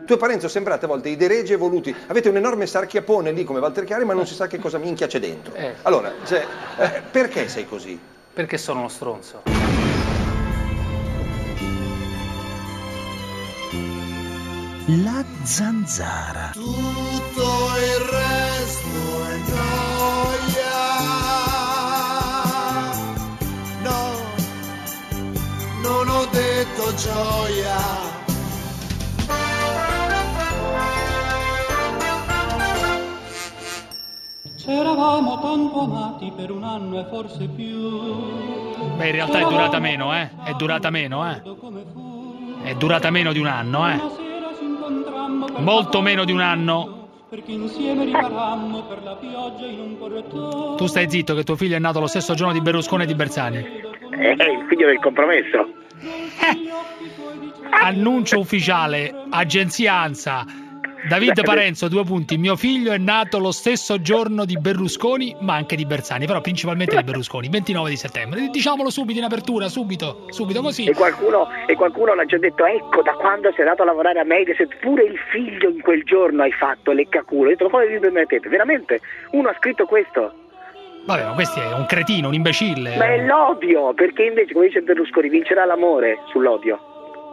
Tu e Parenzo sembrate a volte i deregi evoluti. Avete un enorme sarchiapone lì come Walter Chiari, ma non si sa che cosa minchia c'è dentro. Allora, perché sei così? Perché sono uno stronzo. La zanzara. Tutto il resto è gioia. No, non ho detto gioia. C'eravamo tanto amati per un anno e forse più. Beh, in realtà è durata meno, È durata meno, È durata meno di un anno, Molto meno di un anno. Perché insieme riparammo per la pioggia in un corretto. Tu stai zitto che tuo figlio è nato lo stesso giorno di Berlusconi e di Bersani. È il figlio del compromesso. Annuncio ufficiale, agenzia ANSA. David Parenzo, 2 punti. Mio figlio è nato lo stesso giorno di Berlusconi, ma anche di Bersani, però principalmente di Berlusconi, 29 di settembre. Diciamolo subito in apertura, subito così. E qualcuno l'ha già detto, ecco, da quando sei andato a lavorare a Mediaset, pure il figlio in quel giorno hai fatto leccaculo. Ho detto, come vi permettete? Veramente? Uno ha scritto questo? Vabbè, ma questo è un cretino, un imbecille. Ma è l'odio, perché invece, come dice Berlusconi, vincerà l'amore sull'odio.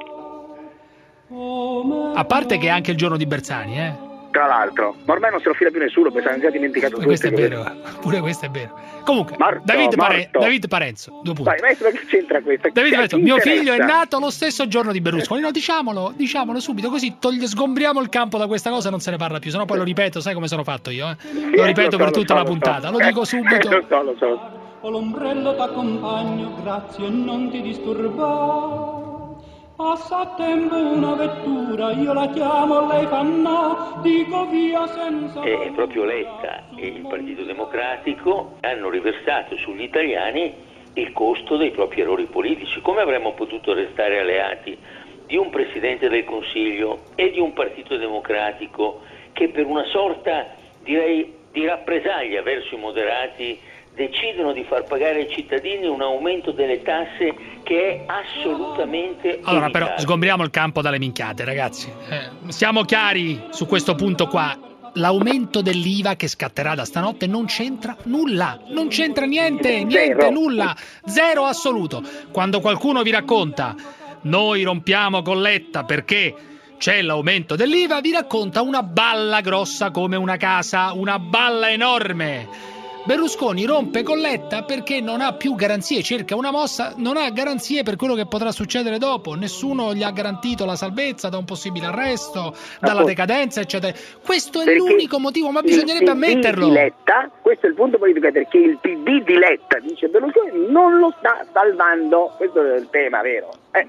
A parte che è anche il giorno di Bersani, Tra l'altro, ma ormai non se lo fila più nessuno, perché si è già dimenticato tutto. Questo è vero, pure questo è vero. Comunque, David Parenzo, 2 punti. Vai, maestro, che c'entra questo? David Parenzo, mio figlio è nato lo stesso giorno di Berlusconi. No, diciamolo subito, così sgombriamo il campo da questa cosa e non se ne parla più, sennò poi lo ripeto, sai come sono fatto io, Lo ripeto per tutta la puntata, lo dico subito. Lo so. Ho l'ombrello t'accompagno, grazie, non ti disturba. Passa tempo una vettura, io la chiamo, lei fa no, dico via senza... E proprio Letta e il Partito Democratico hanno riversato sugli italiani il costo dei propri errori politici. Come avremmo potuto restare alleati di un Presidente del Consiglio e di un Partito Democratico che per una sorta, direi, di rappresaglia verso i moderati decidono di far pagare ai cittadini un aumento delle tasse che è assolutamente Allora evitato. però sgombriamo il campo dalle minchiate, ragazzi, siamo chiari su questo punto qua. L'aumento dell'IVA che scatterà da stanotte non c'entra nulla, non c'entra niente, nulla, zero assoluto. Quando qualcuno vi racconta noi rompiamo con Letta perché c'è l'aumento dell'IVA, vi racconta una balla grossa come una casa, una balla enorme. Berlusconi rompe con Letta perché non ha più garanzie, cerca una mossa, non ha garanzie per quello che potrà succedere dopo. Nessuno gli ha garantito la salvezza da un possibile arresto, dalla decadenza, eccetera. Questo è l'unico motivo, ma bisognerebbe ammetterlo. Di Letta, questo è il punto politico, perché il PD di Letta, dice Berlusconi, non lo sta salvando. Questo è il tema, vero?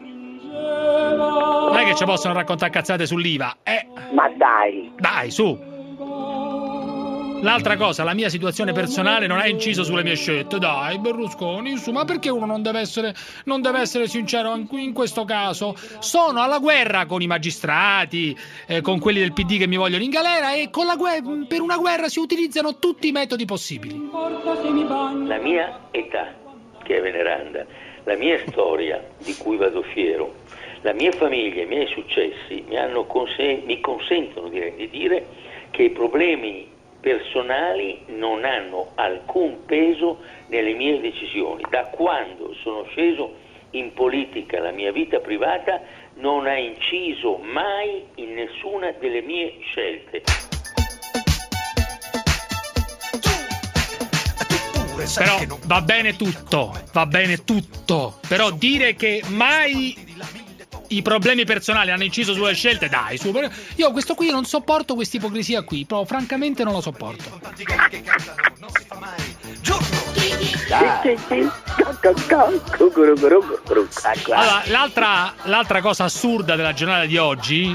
Non è che ci possono raccontare cazzate sull'IVA, Ma dai! Dai, su! L'altra cosa, la mia situazione personale non ha inciso sulle mie scelte. Dai, Berlusconi, insomma, ma perché uno non deve essere sincero in questo caso? Sono alla guerra con i magistrati, con quelli del PD che mi vogliono in galera, e per una guerra si utilizzano tutti i metodi possibili. La mia età, che è veneranda, la mia storia, di cui vado fiero, la mia famiglia, i miei successi mi consentono di dire che i problemi personali non hanno alcun peso nelle mie decisioni. Da quando sono sceso in politica, la mia vita privata non ha inciso mai in nessuna delle mie scelte. Però va bene tutto, però dire che mai i problemi personali hanno inciso sulle scelte, dai, io questo qui non sopporto questa ipocrisia qui, proprio francamente non la sopporto. Allora, l'altra cosa assurda della giornata di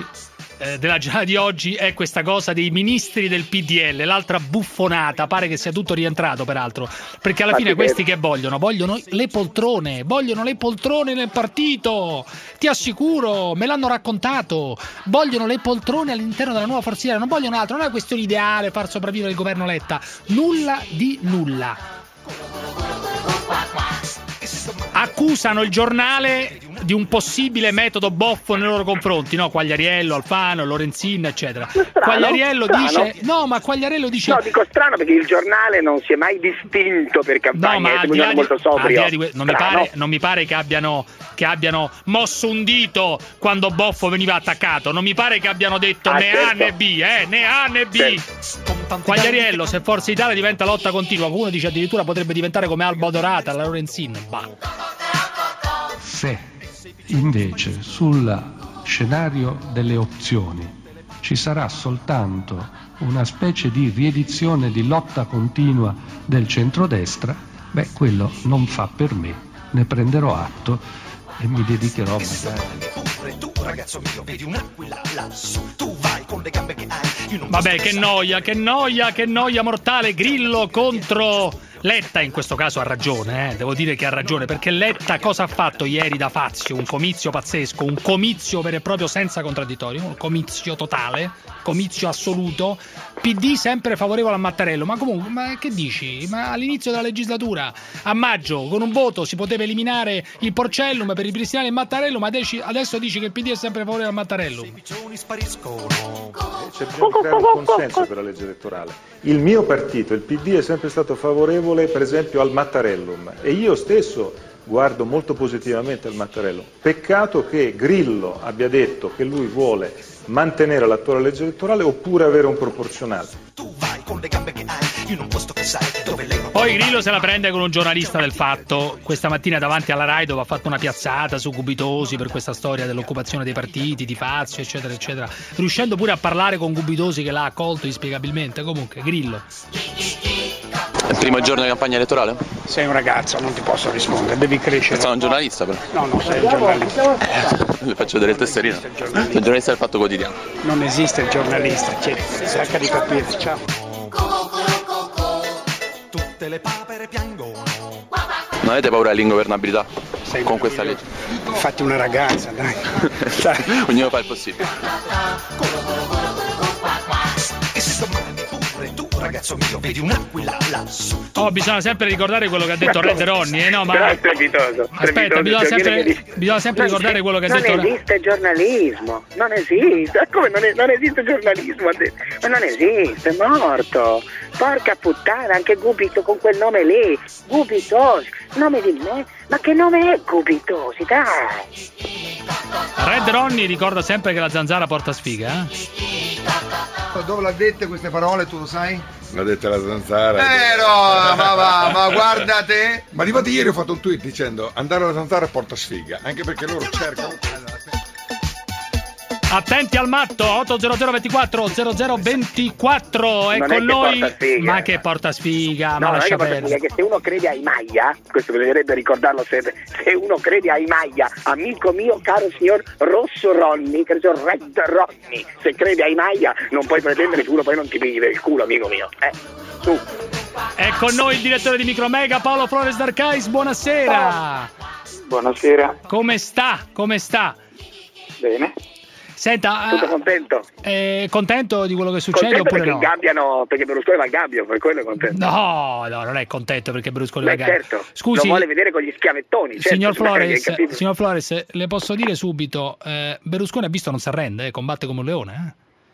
oggi è questa cosa dei ministri del PDL, l'altra buffonata, pare che sia tutto rientrato peraltro, perché alla fine questi che vogliono le poltrone nel partito, ti assicuro, me l'hanno raccontato, vogliono le poltrone all'interno della nuova Forza Italia, non vogliono altro, non è questione ideale far sopravvivere il governo Letta, nulla di nulla. accusano il giornale di un possibile metodo boffo nei loro confronti, no? Quagliariello, Alfano, Lorenzin, eccetera. Quagliariello dice no, dico strano perché il giornale non si è mai distinto per campagne, molto sobrio. Non mi pare che abbiano mosso un dito quando Boffo veniva attaccato, non mi pare che abbiano detto né A né B, né A né B. Quagliariello, se Forza Italia diventa lotta continua, qualcuno dice addirittura potrebbe diventare come Alba Dorata, la Lorenzin. Se invece sul scenario delle opzioni ci sarà soltanto una specie di riedizione di lotta continua del centrodestra, quello non fa per me, ne prenderò atto e mi dedicherò Vabbè, che noia mortale. Grillo contro Letta, in questo caso ha ragione, devo dire che ha ragione, perché Letta cosa ha fatto ieri da Fazio? Un comizio pazzesco, un comizio vero e proprio senza contraddittorio, un comizio totale, comizio assoluto, PD sempre favorevole a Mattarello, ma comunque, ma che dici? Ma all'inizio della legislatura, a maggio, con un voto si poteva eliminare il Porcellum per ripristinare il Mattarello, ma adesso dici che il PD è sempre favorevole a Mattarello. Cerchiamo di creare un consenso per la legge elettorale. Il mio partito, il PD, è sempre stato favorevole per esempio al Mattarellum e io stesso guardo molto positivamente al Mattarellum. Peccato che Grillo abbia detto che lui vuole mantenere l'attuale legge elettorale oppure avere un proporzionale. Poi Grillo se la prende con un giornalista del Fatto questa mattina davanti alla Rai, dove ha fatto una piazzata su Gubitosi per questa storia dell'occupazione dei partiti, di Fazio, eccetera eccetera, riuscendo pure a parlare con Gubitosi che l'ha accolto inspiegabilmente. Comunque Grillo. È il primo giorno di campagna elettorale? Sei un ragazzo, non ti posso rispondere, devi crescere. Sono un giornalista però. No, non sei un giornalista. Le faccio vedere il tesserino. Sei un giornalista del Fatto Quotidiano. Non esiste il giornalista, cerca di capire, ciao. Tutte le papere piangono. Non avete paura dell'ingovernabilità con questa legge? Fatti una ragazza, dai. Ognuno fa il possibile. Ragazzo mio, vedi un'aquila lassù. Bisogna sempre ricordare quello che ha detto Red Ronnie, no? Ma però è strepitoso. Aspetta, bisogna sempre ricordare quello che ha detto. Non esiste giornalismo, non esiste. Come non esiste giornalismo? Ma non esiste, è morto. Porca puttana, anche Gubito con quel nome lì. Gubitosi, nome di me. Ma che nome è Gubitosi, dai? Red Ronnie ricorda sempre che la zanzara porta sfiga, Dove l'ha dette queste parole, tu lo sai? L'ha detta la zanzara. No, ma guarda te. Ma difatti ieri ho fatto un tweet dicendo andare alla zanzara porta sfiga, anche perché loro cercano. Attenti al matto, 800 24 0024 è con noi. Ma che porta sfiga, ma lascia perdere. Che se uno crede ai Maia, questo bisognerebbe ricordarlo sempre, se uno crede ai Maia, amico mio caro signor Rosso Ronnie, che sono Red Ronnie, se crede ai Maia non puoi pretendere che uno poi non ti pigli per il culo, amico mio, su. È con noi il direttore di Micromega, Paolo Flores D'Arcais, buonasera. Buonasera. Come sta? Bene. Senta, tutto contento? Contento di quello che succede oppure no? Perché Berlusconi va al gabbio, per quello è contento. No, non è contento perché Berlusconi va al gabbio. Certo, scusi, lo vuole vedere con gli schiavettoni. Signor Flores, le posso dire subito, Berlusconi ha visto non si arrende, combatte come un leone.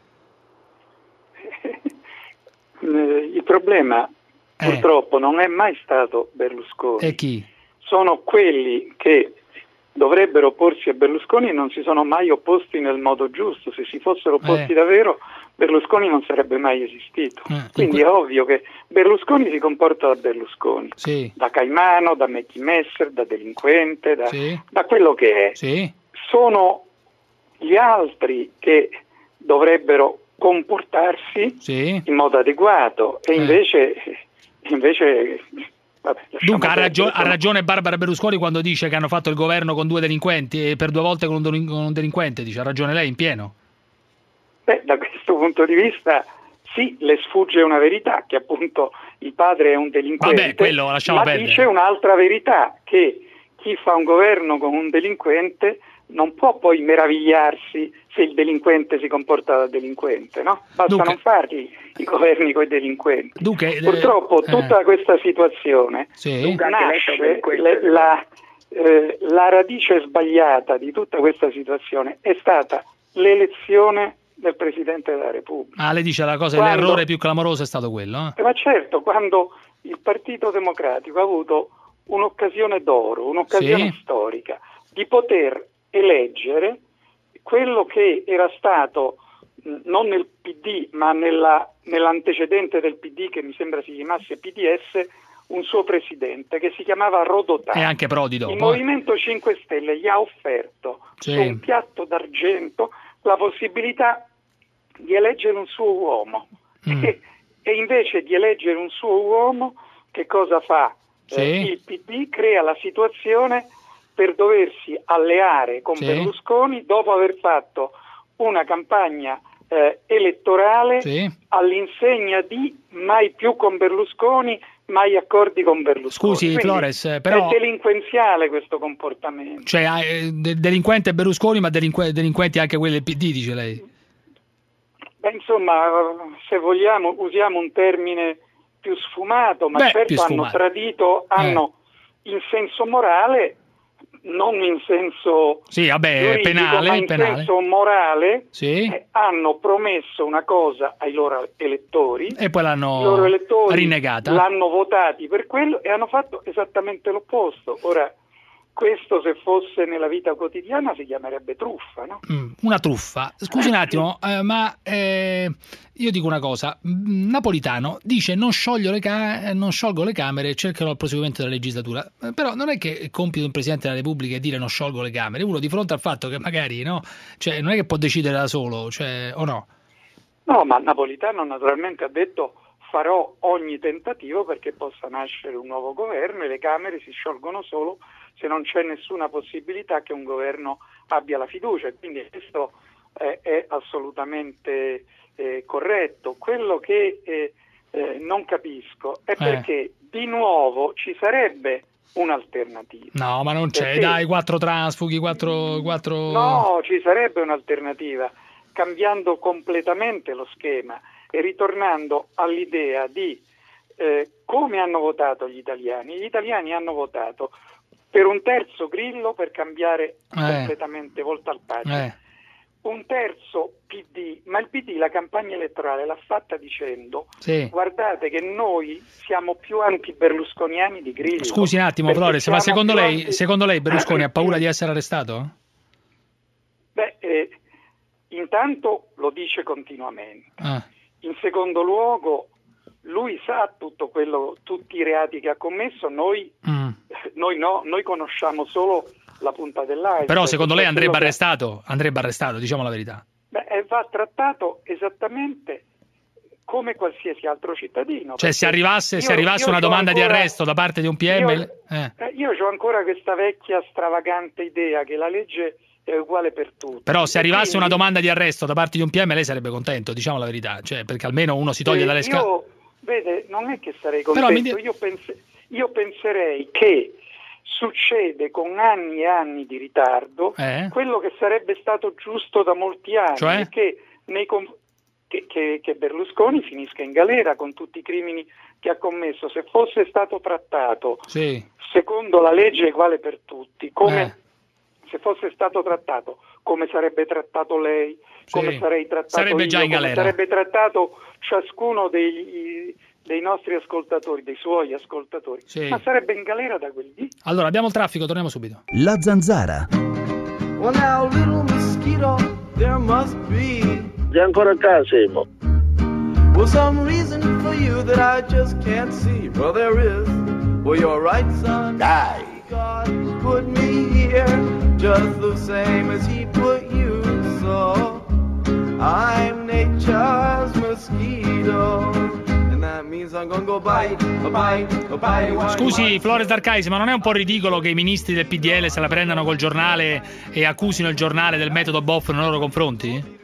Il problema purtroppo non è mai stato Berlusconi. E chi? Sono quelli che dovrebbero opporsi a Berlusconi e non si sono mai opposti nel modo giusto. Se si fossero opposti davvero, Berlusconi non sarebbe mai esistito. Quindi è ovvio che Berlusconi si comporta da Berlusconi, da Caimano, da Mackie Messer, da delinquente, da quello che è. Sono gli altri che dovrebbero comportarsi in modo adeguato e invece vabbè, dunque ha ragione Barbara Berlusconi quando dice che hanno fatto il governo con 2 delinquenti e per 2 volte con un delinquente, dice, ha ragione lei in pieno? Da questo punto di vista sì, le sfugge una verità, che appunto il padre è un delinquente. Vabbè, quello lasciamo perdere. Dice un'altra verità, che chi fa un governo con un delinquente non può poi meravigliarsi se il delinquente si comporta da delinquente, no? Basta non farli i governi con i delinquenti. Purtroppo tutta questa situazione nasce la radice sbagliata di tutta questa situazione è stata l'elezione del Presidente della Repubblica. Lei dice la cosa, l'errore più clamoroso è stato quello? Ma certo, quando il Partito Democratico ha avuto un'occasione d'oro, un'occasione storica di poter eleggere quello che era stato non nel PD ma nell'antecedente del PD, che mi sembra si chiamasse PDS, un suo presidente che si chiamava Rodotà. E anche Prodi dopo. Il Movimento 5 Stelle gli ha offerto su un piatto d'argento la possibilità di eleggere un suo uomo. E invece di eleggere un suo uomo, che cosa fa? Il PD crea la situazione per doversi alleare con Berlusconi dopo aver fatto una campagna elettorale all'insegna di mai più con Berlusconi, mai accordi con Berlusconi. Scusi, quindi Flores, però è delinquenziale questo comportamento. Cioè, delinquente Berlusconi, ma delinquenti anche quelli del PD, dice lei? Beh, insomma, se vogliamo usiamo un termine più sfumato, ma certo hanno tradito, in senso morale, non in senso giuridico, penale, ma in senso morale, hanno promesso una cosa ai loro elettori e poi l'hanno i loro elettori rinnegata, l'hanno votati per quello e hanno fatto esattamente l'opposto. Ora, questo se fosse nella vita quotidiana si chiamerebbe truffa, no? Una truffa. Scusi un attimo, ma io dico una cosa. Napolitano dice non sciolgo le Camere e cercherò il proseguimento della legislatura. Però non è che il compito di un Presidente della Repubblica è dire non sciolgo le Camere. Uno di fronte al fatto che magari cioè non è che può decidere da solo, cioè, o no? No, ma Napolitano naturalmente ha detto farò ogni tentativo perché possa nascere un nuovo governo e le Camere si sciolgono solo se non c'è nessuna possibilità che un governo abbia la fiducia, quindi questo è assolutamente corretto. Quello che non capisco è perché di nuovo ci sarebbe un'alternativa. No, ma non c'è, dai, 4 transfughi, 4... No, ci sarebbe un'alternativa, cambiando completamente lo schema e ritornando all'idea di come hanno votato gli italiani. Gli italiani hanno votato per un terzo Grillo per cambiare completamente volta al pagina, un terzo PD, ma il PD la campagna elettorale l'ha fatta dicendo guardate che noi siamo più anti-berlusconiani di Grillo. Scusi un attimo Flores, ma secondo lei Berlusconi ha paura di essere arrestato? Beh, intanto lo dice continuamente. In secondo luogo lui sa tutti i reati che ha commesso, noi no, noi conosciamo solo la punta dell'iceberg. Però secondo lei andrebbe arrestato, diciamo la verità. Beh, va trattato esattamente come qualsiasi altro cittadino. Cioè se arrivasse una domanda di arresto da parte di un PM... Io ho ancora questa vecchia stravagante idea che la legge è uguale per tutti. Però se arrivasse una domanda di arresto da parte di un PM lei sarebbe contento, diciamo la verità, cioè perché almeno uno si toglie dalle scatole. Vede, non è che sarei contento, io penserei che succede con anni e anni di ritardo quello che sarebbe stato giusto da molti anni, cioè? Che Berlusconi finisca in galera con tutti i crimini che ha commesso. Se fosse stato trattato secondo la legge uguale per tutti, se fosse stato trattato come sarebbe trattato lei, come sarei trattato sarebbe io, già in galera. Come sarebbe trattato ciascuno dei nostri ascoltatori, dei suoi ascoltatori, ma sarebbe in galera da quel dì. Allora abbiamo il traffico, torniamo subito. La Zanzara. Well now, little mosquito, there must be. Sei ancora a casa, Simo? Well, some reason for you that I just can't see. Well, there is. Well, you're right, son. Dai. God put me here just the same as he put you, so I'm nature's mosquito. Scusi Flores D'Arcaisi, ma non è un po' ridicolo che i ministri del PDL se la prendano col giornale e accusino il giornale del metodo Boff nei loro confronti?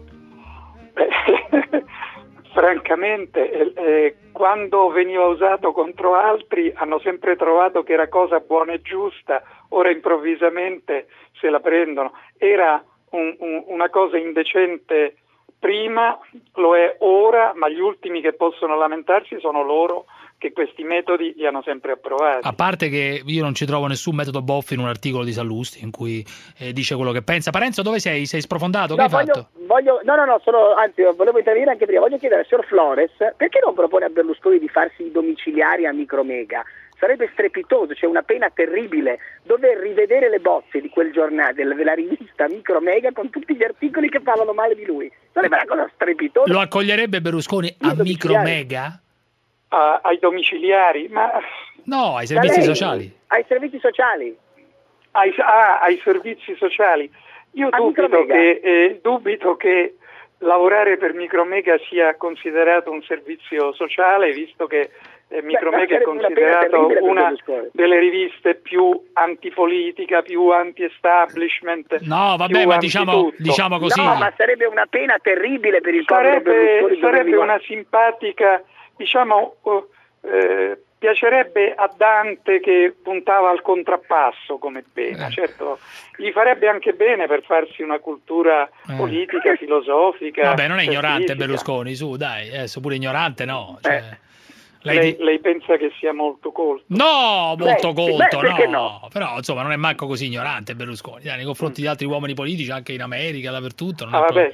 Francamente, quando veniva usato contro altri hanno sempre trovato che era cosa buona e giusta, ora improvvisamente se la prendono. Era una cosa indecente prima, lo è ora, ma gli ultimi che possono lamentarsi sono loro che questi metodi li hanno sempre approvati. A parte che io non ci trovo nessun metodo Boff in un articolo di Sallusti in cui dice quello che pensa. Parenzo, dove sei? Sei sprofondato? Che hai fatto? Volevo intervenire anche prima. Voglio chiedere al signor Flores perché non propone a Berlusconi di farsi i domiciliari a Micromega? Sarebbe strepitoso, c'è una pena terribile dover rivedere le bozze di quel giornale, della rivista Micromega, con tutti gli articoli che parlano male di lui. Sarebbe una cosa strepitosa. Lo accoglierebbe Berlusconi a Micromega? Ai domiciliari, ma no, ai servizi sociali. Ai servizi sociali. Ai servizi sociali. Io dubito che lavorare per Micromega sia considerato un servizio sociale, visto che Micromega è considerato una delle riviste più antipolitica, più anti-establishment. No, vabbè, ma diciamo così. No, ma sarebbe una pena terribile per il povero Berlusconi. Sarebbe una simpatica, piacerebbe a Dante che puntava al contrappasso come pena. Certo, gli farebbe anche bene per farsi una cultura politica, filosofica. Vabbè, non è ignorante Berlusconi, su, dai, adesso pure ignorante no. Lei pensa che sia molto colto? No, molto colto, no. Però insomma non è manco così ignorante Berlusconi, nei confronti di altri uomini politici, anche in America, dappertutto.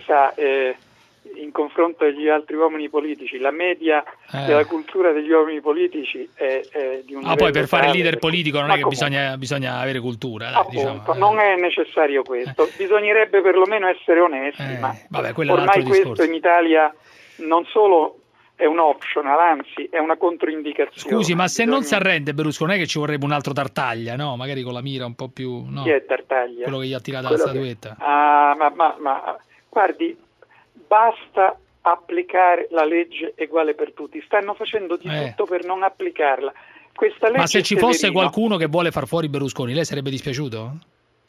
In confronto agli altri uomini politici, la media della cultura degli uomini politici è di un livello poi per fare il leader perché... politico non è che bisogna avere cultura. Appunto, non è necessario questo, bisognerebbe perlomeno essere onesti, ma ormai questo in Italia non solo è un optional, anzi è una controindicazione. Scusi, ma se non si arrende Berlusconi, non è che ci vorrebbe un altro Tartaglia, no? Magari con la mira un po' più... No? Chi è Tartaglia? Quello che gli ha tirato la statuetta. Ma guardi, basta applicare la legge uguale per tutti. Stanno facendo di tutto per non applicarla. Questa legge, ma se ci fosse qualcuno che vuole far fuori Berlusconi, lei sarebbe dispiaciuto?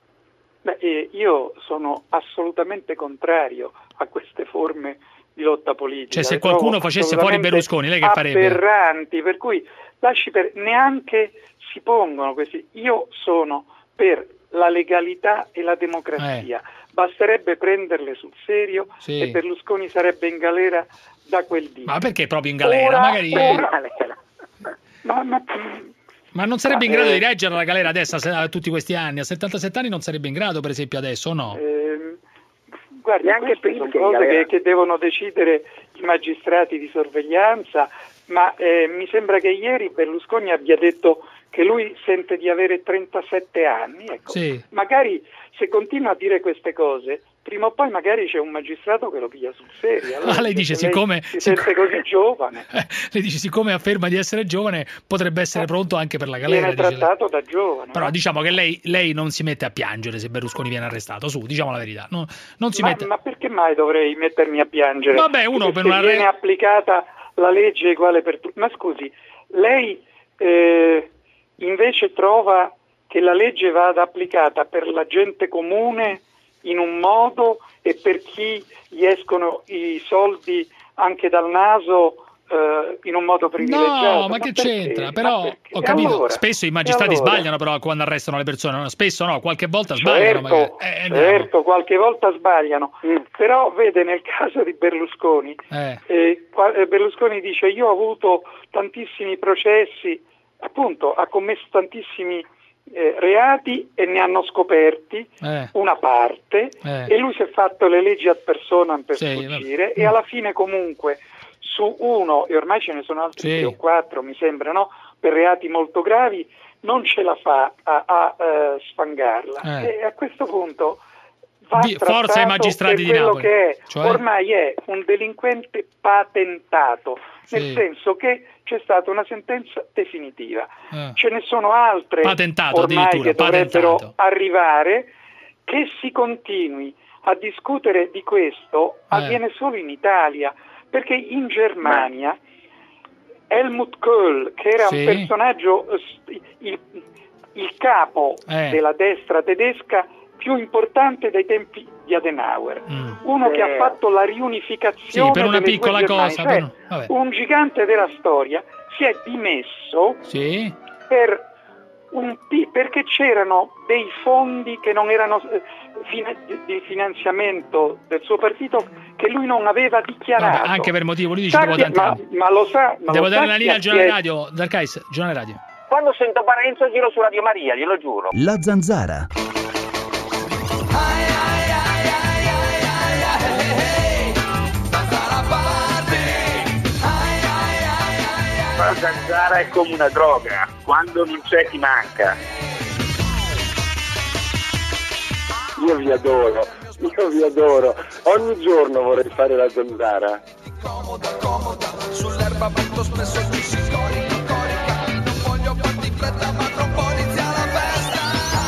Io sono assolutamente contrario a queste forme di lotta politica. Cioè, se qualcuno facesse fuori Berlusconi, lei che farebbe? Aberranti, per cui neanche si pongono questi. Io sono per la legalità e la democrazia. Basterebbe prenderle sul serio e Berlusconi sarebbe in galera da quel dì. Ma perché proprio in galera? Ma non sarebbe in grado di reggere la galera adesso a tutti questi anni? A 77 anni non sarebbe in grado, per esempio, adesso o no? Guardi, anche sono cose che devono decidere i magistrati di sorveglianza, ma mi sembra che ieri Berlusconi abbia detto che lui sente di avere 37 anni. Ecco. Magari se continua a dire queste cose, prima o poi magari c'è un magistrato che lo piglia sul serio. Allora, lei dice siccome si sente così giovane. Lei dice siccome afferma di essere giovane potrebbe essere pronto anche per la galera. Viene trattato da giovane. Però diciamo che lei non si mette a piangere se Berlusconi viene arrestato, su, diciamo la verità. Non si mette... Ma perché mai dovrei mettermi a piangere? Vabbè, uno per una viene applicata la legge uguale per tutti. Ma scusi, lei invece trova che la legge vada applicata per la gente comune in un modo e per chi gli escono i soldi anche dal naso in un modo privilegiato? No, ma che c'entra? Però ho capito, allora, spesso i magistrati sbagliano però quando arrestano le persone, spesso no, qualche volta sbagliano. Certo, qualche volta sbagliano, però vede nel caso di Berlusconi, Berlusconi dice io ho avuto tantissimi processi, appunto ha commesso tantissimi reati e ne hanno scoperti una parte e lui si è fatto le leggi ad personam per sfuggire e alla fine comunque su uno, e ormai ce ne sono altri 3 o 4 mi sembra, no? Per reati molto gravi non ce la fa a sfangarla e a questo punto va forza ai magistrati di Napoli, che è, ormai è un delinquente patentato, nel senso che c'è stata una sentenza definitiva, ce ne sono altre ormai che dovrebbero arrivare. Che si continui a discutere di questo avviene solo in Italia, perché in Germania Helmut Kohl, che era un personaggio, il capo della destra tedesca più importante dai tempi di Adenauer, uno che ha fatto la riunificazione per una piccola cosa, un gigante della storia, si è dimesso per perché c'erano dei fondi che non erano di finanziamento del suo partito che lui non aveva dichiarato. Vabbè, anche per motivo politici. Ma lo sa. Devo dare la linea al giornale radio, dal Kais, giornale radio. Quando sento Parenzo giro su Radio Maria, glielo giuro. La Zanzara. La zanzara è come una droga, quando non c'è ti manca. Io vi adoro, ogni giorno vorrei fare la zanzara. Comoda, sull'erba molto spesso tu si corica, non voglio farti fretta ma tra un po' inizia la festa.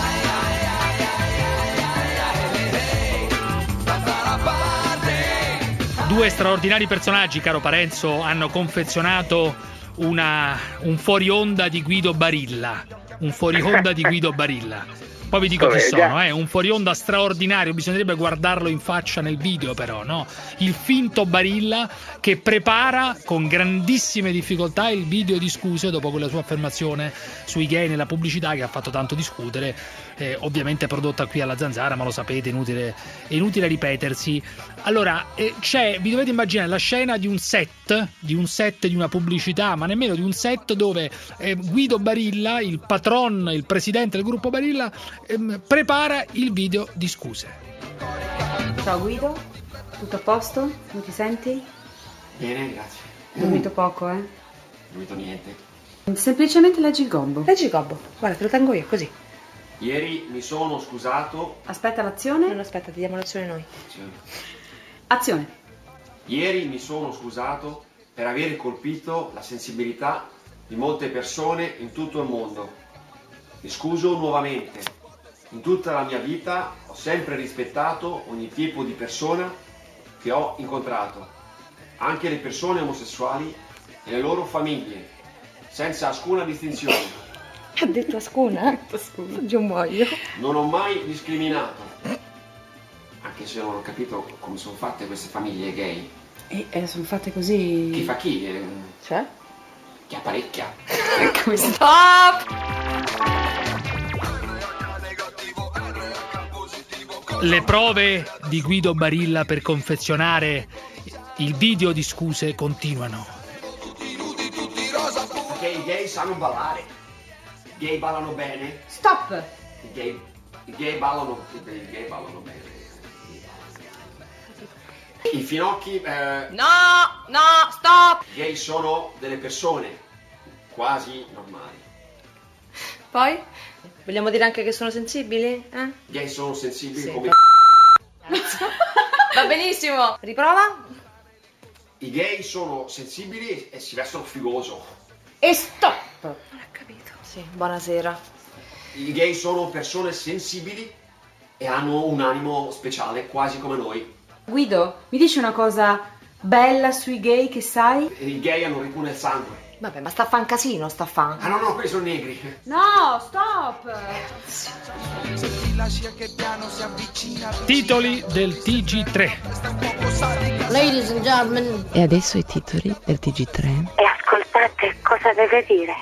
Zanzara party. Due straordinari personaggi, caro Parenzo, hanno confezionato un fuori onda di Guido Barilla. Poi vi dico chi sono, un fuori onda straordinario, bisognerebbe guardarlo in faccia nel video però, no? Il finto Barilla che prepara con grandissime difficoltà il video di scuse dopo quella sua affermazione sui gay nella pubblicità che ha fatto tanto discutere, ovviamente prodotta qui alla Zanzara, ma lo sapete, inutile ripetersi. Allora, vi dovete immaginare la scena di un set di una pubblicità, ma nemmeno di un set dove Guido Barilla, il patron, il presidente del gruppo Barilla, prepara il video di scuse. Ciao Guido, tutto a posto? Come ti senti? Bene, grazie. Dormito poco, Dormito niente. Semplicemente leggi il gobbo. Guarda, te lo tengo io, così. Ieri mi sono scusato. Aspetta l'azione? Non aspetta, ti diamo l'azione noi. Azione. Ieri mi sono scusato per aver colpito la sensibilità di molte persone in tutto il mondo. Mi scuso nuovamente. In tutta la mia vita ho sempre rispettato ogni tipo di persona che ho incontrato, anche le persone omosessuali e le loro famiglie, senza alcuna distinzione. Ha detto ascuna? Io muoio. Non ho mai discriminato, anche se non ho capito come sono fatte queste famiglie gay. Sono fatte così. Chi fa chi? Cioè? Chi apparecchia. Stop! Le prove di Guido Barilla per confezionare il video di scuse continuano. Perché i gay sanno ballare. I gay ballano bene. Stop! I gay ballano bene. I finocchi... No, stop! I gay sono delle persone quasi normali. Poi? Vogliamo dire anche che sono sensibili? I gay sono sensibili come... Va benissimo! Riprova? I gay sono sensibili e si vestono figoso. E stop! Non ho capito. Sì, buonasera. I gay sono persone sensibili e hanno un animo speciale, quasi come noi. Guido, mi dici una cosa bella sui gay che sai? I gay hanno ripugno nel sangue. Vabbè, ma sta a fa un casino, sta a fa. Ah no, quelli sono negri. No, stop! Titoli del TG3. Ladies and gentlemen. E adesso i titoli del TG3. E ascoltate cosa deve dire.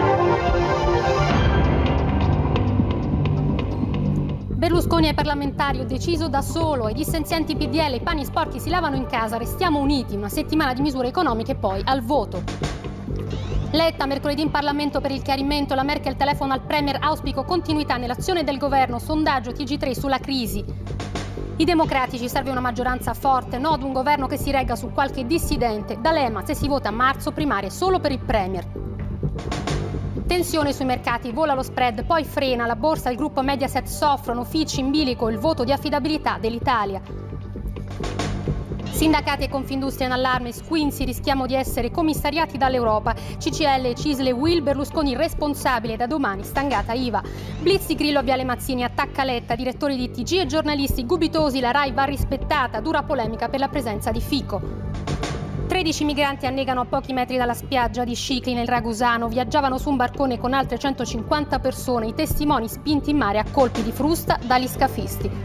Berlusconi ai parlamentari: ho deciso da solo, ai dissenzienti PDL, i panni sporchi si lavano in casa, restiamo uniti, una settimana di misure economiche e poi al voto. Letta mercoledì in Parlamento per il chiarimento, la Merkel telefona al Premier, auspico continuità nell'azione del governo, sondaggio TG3 sulla crisi. I democratici: serve una maggioranza forte, no ad un governo che si regga su qualche dissidente. D'Alema: se si vota a marzo, primarie solo per il Premier. Tensione sui mercati, vola lo spread, poi frena, la borsa, il gruppo Mediaset soffrono, Fitch in bilico, il voto di affidabilità dell'Italia. Sindacati e Confindustria in allarme, Squinzi: rischiamo di essere commissariati dall'Europa. CCL e Cisle, Will, Berlusconi responsabile, da domani stangata IVA. Blitz di Grillo a Viale Mazzini, attacca Letta, direttori di TG e giornalisti gubitosi, la RAI va rispettata, dura polemica per la presenza di Fico. 13 migranti annegano a pochi metri dalla spiaggia di Scicli nel Ragusano, viaggiavano su un barcone con altre 150 persone, i testimoni spinti in mare a colpi di frusta dagli scafisti.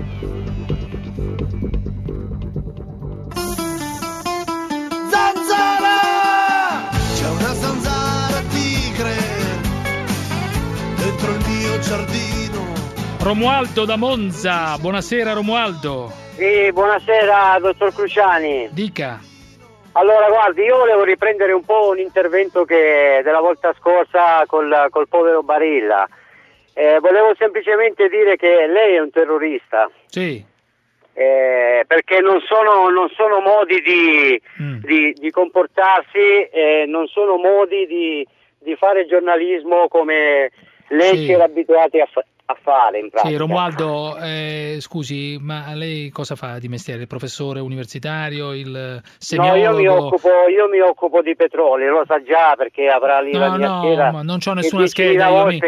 Zanzara! C'è una zanzara tigre dentro il mio giardino. Romualdo da Monza, buonasera Romualdo. Sì, buonasera dottor Cruciani. Dica. Allora guardi, io volevo riprendere un po' un intervento che della volta scorsa col povero Barilla. Volevo semplicemente dire che lei è un terrorista. Sì. Perché non sono modi di comportarsi, non sono modi di fare giornalismo come lei ci era abituati a fare in pratica. Sì, Romualdo, scusi, ma lei cosa fa di mestiere? Il professore universitario, il semiologo? No, io mi occupo di petrolio, lo sa già perché avrà lì la mia scheda. Ma non c'ho nessuna scheda, io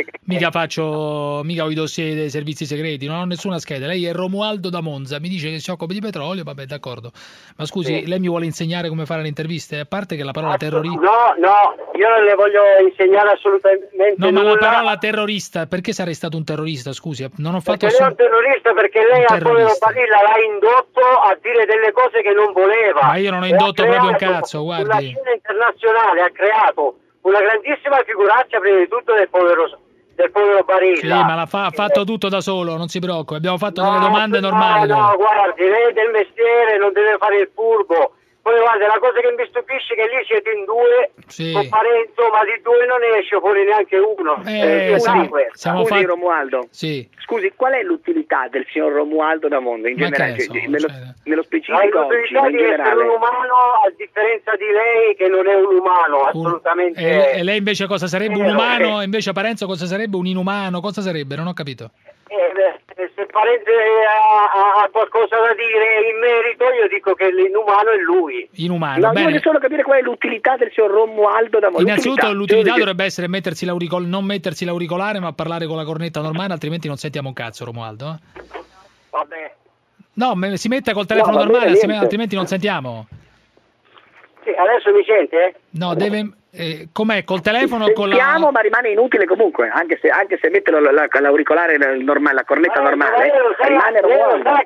mica ho i dossier dei servizi segreti, non ho nessuna scheda. Lei è Romualdo da Monza, mi dice che si occupa di petrolio, vabbè, d'accordo. Ma scusi, lei mi vuole insegnare come fare le interviste? A parte che la parola terrorista... No, io non le voglio insegnare assolutamente nulla. No, ma la parola terrorista, perché sarei stato un terrorista? Scusi, non ho fatto perché lei è un terrorista, perché lei al povero Barilla l'ha indotto a dire delle cose che non voleva. Ma io non ho indotto proprio un cazzo, guardi. Sulla scena internazionale ha creato una grandissima figuraccia prima di tutto del povero Barilla. Sì, ma ha fatto tutto da solo, non si preoccupi, abbiamo fatto delle domande normali. No, guardi, lei del mestiere non deve fare il furbo. Poi guarda, la cosa che mi stupisce è che lì siete in due, con Parenzo, ma di due non esce fuori neanche uno. Scusi Romualdo, scusi, qual è l'utilità del signor Romualdo da Mondo in generale? Nello specifico oggi, l'utilità di essere un umano, a differenza di lei che non è un umano, assolutamente. E lei invece cosa sarebbe? Un umano? Invece Parenzo cosa sarebbe? Un inumano? Cosa sarebbe? Non ho capito. Se Parenzo ha qualcosa da dire in merito, io dico che l'inumano è lui. Inumano, no, bene. Io voglio solo capire qual è l'utilità del signor Romualdo da Mondo. Innanzitutto l'utilità dovrebbe essere non mettersi l'auricolare, ma parlare con la cornetta normale, altrimenti non sentiamo un cazzo, Romualdo. Vabbè. No, si metta col telefono normale, altrimenti non sentiamo. Sì, adesso mi sente? No, deve... com'è? Col telefono o con la... Sentiamo, ma rimane inutile comunque, anche se mette l'auricolare normale, la cornetta normale, rimane lei lo sa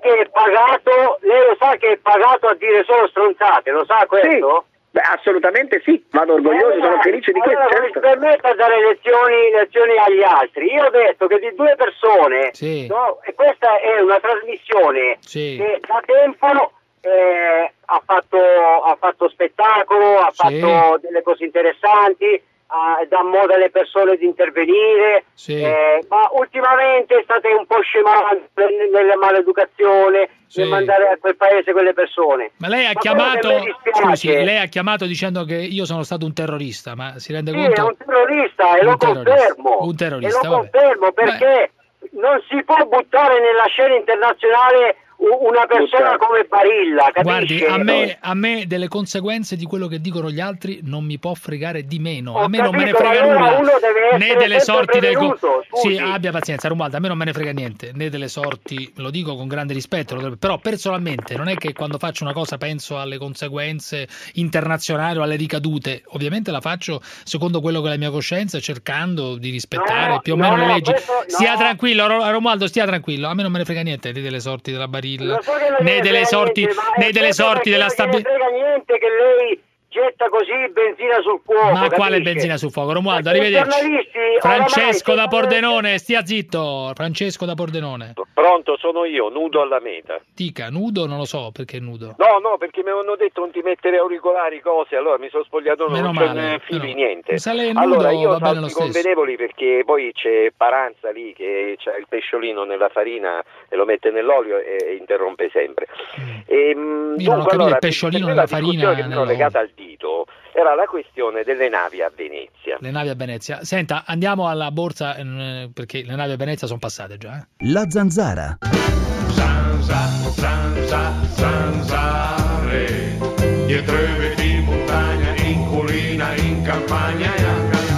che è pagato a dire solo stronzate, lo sa questo? Sì. Beh, assolutamente sì, vado orgoglioso, sono felice di questo. Certo. Mi permetta di dare lezioni agli altri. Io ho detto che di due persone, no, e questa è una trasmissione che da tempo ha fatto spettacolo, ha fatto delle cose interessanti, dà modo alle persone di intervenire, ma ultimamente state un po' scemando nella maleducazione, nel mandare a quel paese quelle persone. Ma lei ha chiamato, scusi, lei ha chiamato dicendo che io sono stato un terrorista, ma si rende conto? Sì, è un terrorista e lo confermo. Un terrorista, e lo confermo perché non si può buttare nella scena internazionale una persona come Barilla, capisci? Guardi, a me delle conseguenze di quello che dicono gli altri non mi può fregare di meno. A me non me ne frega nulla, né delle sorti del sì, abbia pazienza, Romualdo, a me non me ne frega niente, né delle sorti, lo dico con grande rispetto, però personalmente non è che quando faccio una cosa penso alle conseguenze internazionali o alle ricadute. Ovviamente la faccio secondo quello che è la mia coscienza, cercando di rispettare più o meno le leggi. Stia tranquillo, Romualdo, stia tranquillo, a me non me ne frega niente delle sorti della Barilla, né delle sorti della stabilità. Non frega niente che lei getta così benzina sul fuoco. Ma quale benzina sul fuoco, Romualdo? Arrivederci. Francesco da Pordenone, stia zitto. Francesco da Pordenone. Pronto, sono io, nudo alla meta. Dica, nudo? Non lo so perché nudo. No, perché mi avevano detto non ti mettere auricolari, cose, allora mi sono spogliato, non c'è fili, niente. Allora io salto i convenevoli perché poi c'è Paranza lì che c'ha il pesciolino nella farina e lo mette nell'olio e interrompe sempre. Io non ho capito il pesciolino nella farina. Che mi ero legata al dito era la questione delle navi a Venezia. Le navi a Venezia. Senta, andiamo alla borsa perché le navi a Venezia sono passate già. La zanzara. Zanzare, dietro i vetri in montagna, in collina, in campagna e anche al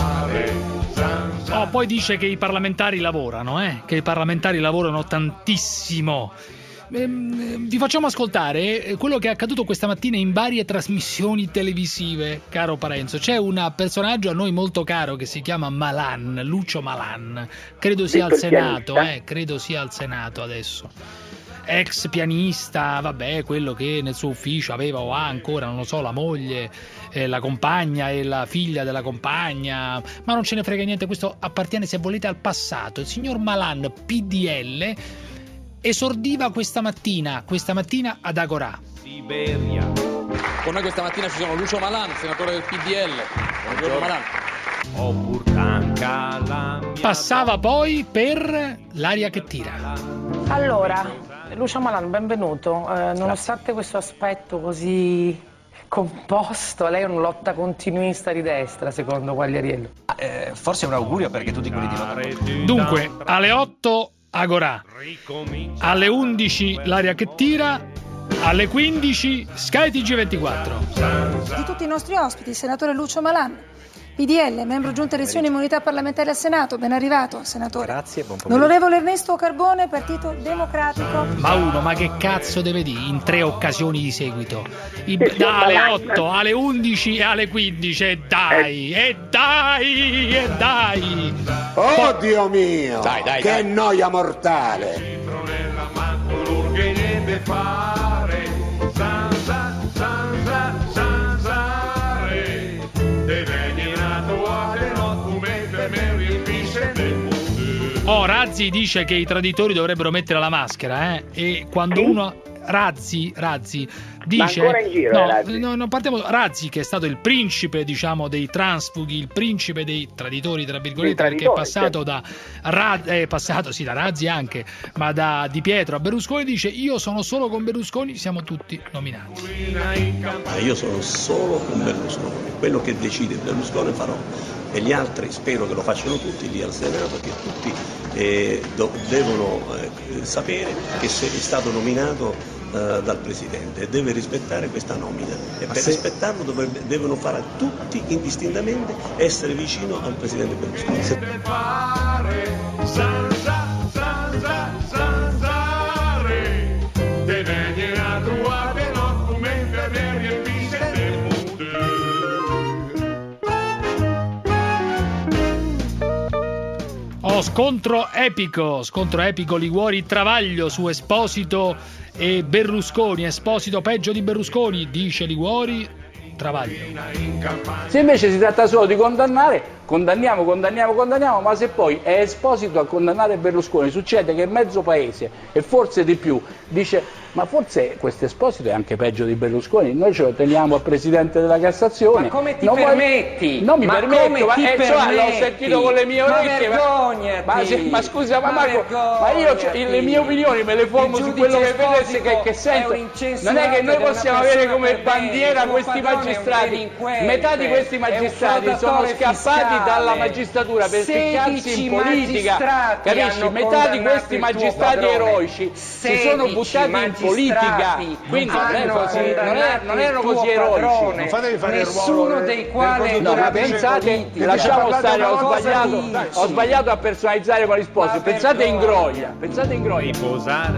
mare. Poi dice che i parlamentari lavorano, che i parlamentari lavorano tantissimo. Vi facciamo ascoltare quello che è accaduto questa mattina in varie trasmissioni televisive, caro Parenzo. C'è un personaggio a noi molto caro che si chiama Malan, Lucio Malan, credo sia al Senato, credo sia al Senato adesso. ex pianista, vabbè, quello che nel suo ufficio aveva o ha ancora, non lo so, la moglie, la compagna e la figlia della compagna, ma non ce ne frega niente, questo appartiene, se volete, al passato. Il signor Malan, PDL, esordiva questa mattina ad Agorà. Siberia. Con noi questa mattina ci sono Lucio Malan, senatore del PDL. Buongiorno Malan. Passava poi per l'aria che tira. Allora, Lucio Malan, benvenuto. Nonostante questo aspetto così composto, lei è un lotta continuista di destra, secondo Quagliariello. Forse è un augurio perché tutti quelli di lotta. Dunque, alle 8 Agorà, alle 11 l'aria che tira, alle 15 Sky TG24. Di tutti i nostri ospiti, il senatore Lucio Malan, PDL, membro giunta elezioni e immunità parlamentari al Senato, ben arrivato, senatore. Grazie, buon pomeriggio. L'onorevole Ernesto Carbone, Partito Democratico. Ma che cazzo deve dire in 3 occasioni di seguito? Alle 8, alle 11 e alle 15, e dai! Oh Dio mio, che noia mortale! Razzi dice che i traditori dovrebbero mettere la maschera, e quando uno Razzi dice, ma ancora in giro, Razzi. No, partiamo. Razzi, che è stato il principe, diciamo, dei transfughi, il principe dei traditori, tra virgolette, perché è passato da Razzi anche, ma da Di Pietro a Berlusconi, dice: io sono solo con Berlusconi, siamo tutti nominati. Io sono solo con Berlusconi, quello che decide Berlusconi farò, e gli altri spero che lo facciano tutti lì al Senato, che tutti devono sapere che se è stato nominato dal Presidente e deve rispettare questa nomina, e per rispettarlo devono fare tutti indistintamente essere vicino al Presidente Berlusconi. Scontro epico Liguori Travaglio su Esposito e Berlusconi. Esposito peggio di Berlusconi, dice Liguori. Travaglio. Se invece si tratta solo di condannare, condanniamo, ma se poi è Esposito a condannare Berlusconi, succede che mezzo paese, e forse di più, dice: ma forse questo Esposito è anche peggio di Berlusconi, noi ce lo teniamo a Presidente della Cassazione. Ma come ti permetti? Non mi permetto, l'ho sentito con le mie orecchie. Ma scusa, Marco, ma io le mie opinioni me le formo su quello che vedo che sento. Non è che noi possiamo avere come bandiera questi magistrati. Metà di questi magistrati sono scappati dalla magistratura per spiccarsi in politica, capisci? Metà di questi magistrati eroici si sono buttati in politica, quindi non erano così eroici. Non fatevi fare nessuno dei quali pensate, lasciamo stare, ho sbagliato a personalizzare con risposte. Pensate in Groia. Riposare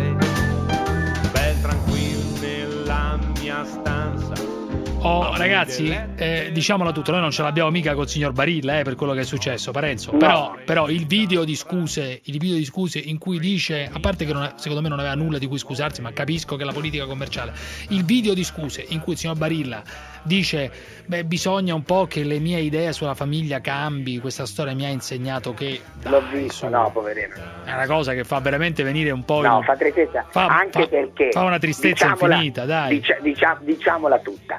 ben tranquillo nella mia stanza. Ragazzi, diciamola tutto, noi non ce l'abbiamo mica col signor Barilla per quello che è successo, Parenzo. No. Però il video di scuse in cui dice, a parte che secondo me non aveva nulla di cui scusarsi, ma capisco che è la politica commerciale, il video di scuse in cui il signor Barilla dice: bisogna un po' che le mie idee sulla famiglia cambi, questa storia mi ha insegnato che... L'ho visto, no, poverino. È una cosa che fa veramente venire un po'... fa tristezza, anche perché... Fa una tristezza infinita, dai. Diciamola tutta.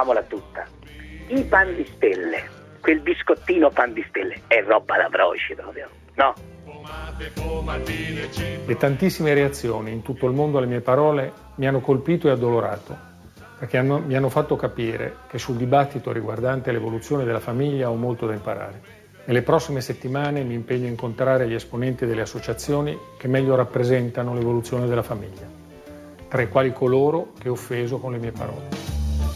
I pan di stelle, quel biscottino pan di stelle, è roba da broci proprio, no? Le tantissime reazioni in tutto il mondo alle mie parole mi hanno colpito e addolorato, perché mi hanno fatto capire che sul dibattito riguardante l'evoluzione della famiglia ho molto da imparare. Nelle prossime settimane mi impegno a incontrare gli esponenti delle associazioni che meglio rappresentano l'evoluzione della famiglia, tra i quali coloro che ho offeso con le mie parole.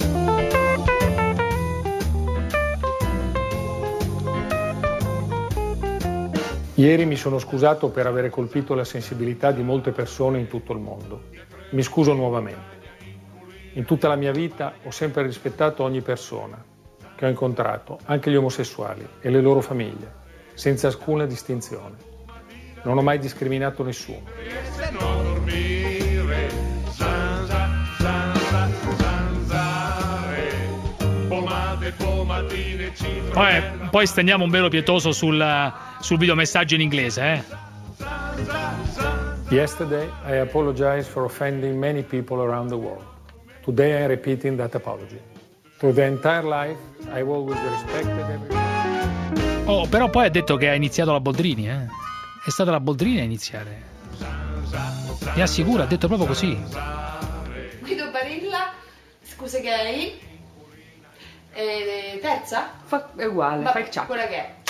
Ieri mi sono scusato per avere colpito la sensibilità di molte persone in tutto il mondo. Mi scuso nuovamente. In tutta la mia vita ho sempre rispettato ogni persona che ho incontrato, anche gli omosessuali e le loro famiglie, senza alcuna distinzione. Non ho mai discriminato nessuno. Poi stendiamo un velo pietoso sul videomessaggio in inglese, Yesterday I apologized for offending many people around the world. Today I'm repeating that apology. Through the entire life I've always respected everyone. Però poi ha detto che ha iniziato la Boldrini, È stata la Boldrini a iniziare. Mi assicuro, ha detto proprio così. Guido Barilla, scuse gay. Terza? È uguale, fai il ciao. Quella che è.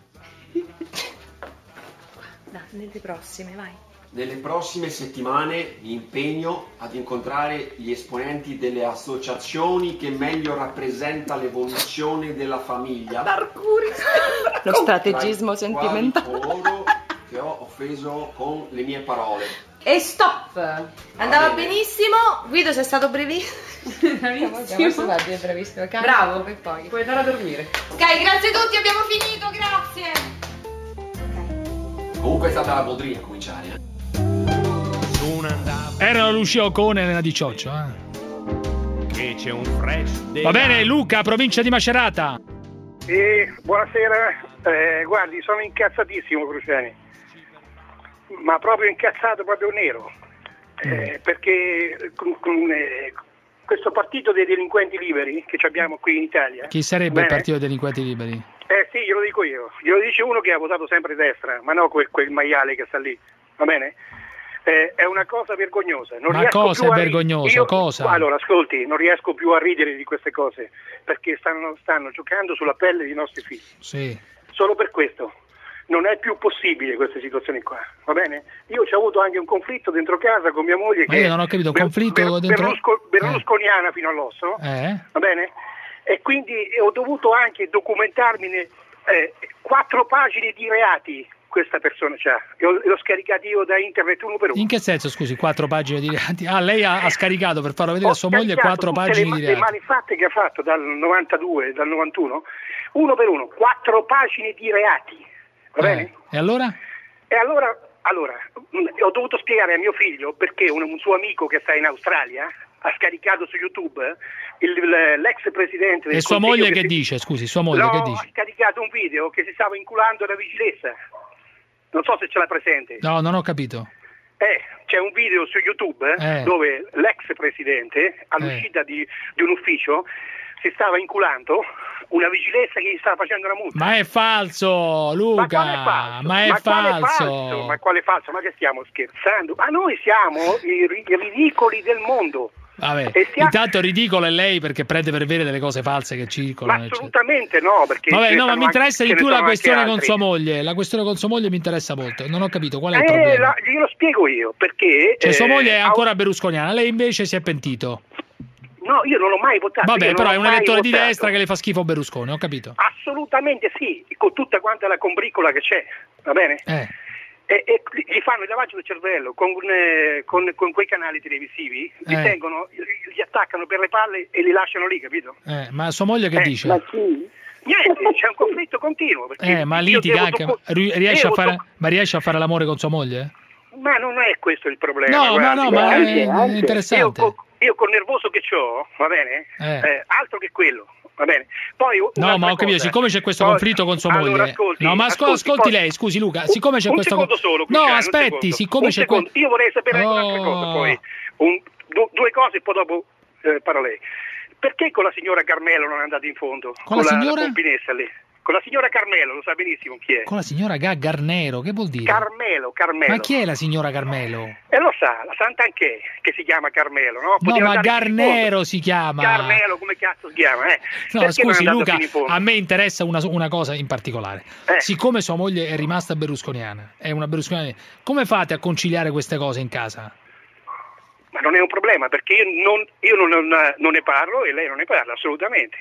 Guarda, nelle prossime, vai. Nelle prossime settimane mi impegno ad incontrare gli esponenti delle associazioni che meglio rappresenta l'evoluzione della famiglia. Lo strategismo sentimentale. Coloro che ho offeso con le mie parole. E stop! Andava benissimo, Guido sei stato brevissimo. Bravissimo. Bravo, e poi puoi andare a dormire. Ok, grazie a tutti, abbiamo finito, grazie. Comunque è stata la Boldrini a cominciare. Erano Lucia Ocone e Elena Di Cioccio. Che c'è un fresh. Va bene, Luca, provincia di Macerata. Buonasera. Guardi, sono incazzatissimo, Cruciani. Ma proprio incazzato, proprio nero. Perché questo partito dei delinquenti liberi che abbiamo qui in Italia. Chi sarebbe il partito dei delinquenti liberi? Sì, glielo dico io. Glielo dice uno che ha votato sempre destra, ma no quel maiale che sta lì. Va bene? È una cosa vergognosa. Ma cosa è vergognoso? Cosa? Allora, ascolti, non riesco più a ridere di queste cose, perché stanno giocando sulla pelle dei nostri figli. Sì. Solo per questo. Non è più possibile queste situazioni qua, va bene? Io ci ho avuto anche un conflitto dentro casa con mia moglie. Ma io non ho capito, un conflitto dentro... Berlusconiana fino all'osso, va bene? E quindi ho dovuto anche documentarmi 4 pagine di reati questa persona c'ha. L'ho scaricato io da internet uno per uno. In che senso, scusi, 4 pagine di reati? Lei ha scaricato per farlo vedere a sua moglie 4 pagine di reati. Le malefatte che ha fatto dal 92, dal 91, uno per uno, 4 pagine di reati. Va bene? E allora? E allora ho dovuto spiegare a mio figlio perché un suo amico che sta in Australia ha scaricato su YouTube l'ex presidente del E sua moglie che dice? Scusi, sua moglie che dice? Ha scaricato un video che si stava inculando la vigilessa. Non so se ce l'ha presente. No, non ho capito. C'è un video su YouTube dove l'ex presidente all'uscita di un ufficio si stava inculando una vigilessa che gli stava facendo una multa. Ma è falso, Luca! Ma è falso! Ma quale falso? Ma che stiamo scherzando? Ma noi siamo i ridicoli del mondo. Vabbè, intanto ridicolo è lei perché prende per vere delle cose false che circolano. Ma assolutamente no, perché vabbè, no, ma mi interessa di più la questione con sua moglie. La questione con sua moglie mi interessa molto. Non ho capito qual è il problema. Glielo spiego io, perché sua moglie è ancora berlusconiana, lei invece si è pentito. No, io non l'ho mai votato. Vabbè, però è un elettore di destra che le fa schifo Berlusconi, ho capito. Assolutamente sì, con tutta quanta la combricola che c'è, va bene? E gli fanno il lavaggio del cervello con quei canali televisivi, gli attaccano per le palle e li lasciano lì, capito? Ma sua moglie che dice? Ma sì. Niente, c'è un conflitto continuo. Ma litiga anche, riesce a fare l'amore con sua moglie? Ma non è questo il problema. No, guardi, ma è interessante. Io col nervoso che c'ho, va bene? Altro che quello, va bene? Poi no, ma ho capito, siccome c'è questo conflitto con sua moglie. Ascolti, no, ma ascolti lei, scusi Luca, siccome c'è questo solo, no, aspetti, siccome c'è questo. Io vorrei sapere un'altra cosa poi. Due cose e poi dopo parla lei. Perché con la signora Carmelo non è andata in fondo? Con la signora? La pompinessa lì. Con la signora Carmelo, lo sa benissimo chi è. Con la signora Garnero, che vuol dire? Carmelo. Ma chi è la signora Carmelo? Lo sa, la Sant'Anché, che si chiama Carmelo, no? No, ma Garnero si chiama. Carmelo, come cazzo si chiama, No, scusi Luca, a me interessa una cosa in particolare. Siccome sua moglie è rimasta berlusconiana, è una berlusconiana, come fate a conciliare queste cose in casa? Ma non è un problema, perché io non ne parlo e lei non ne parla, assolutamente.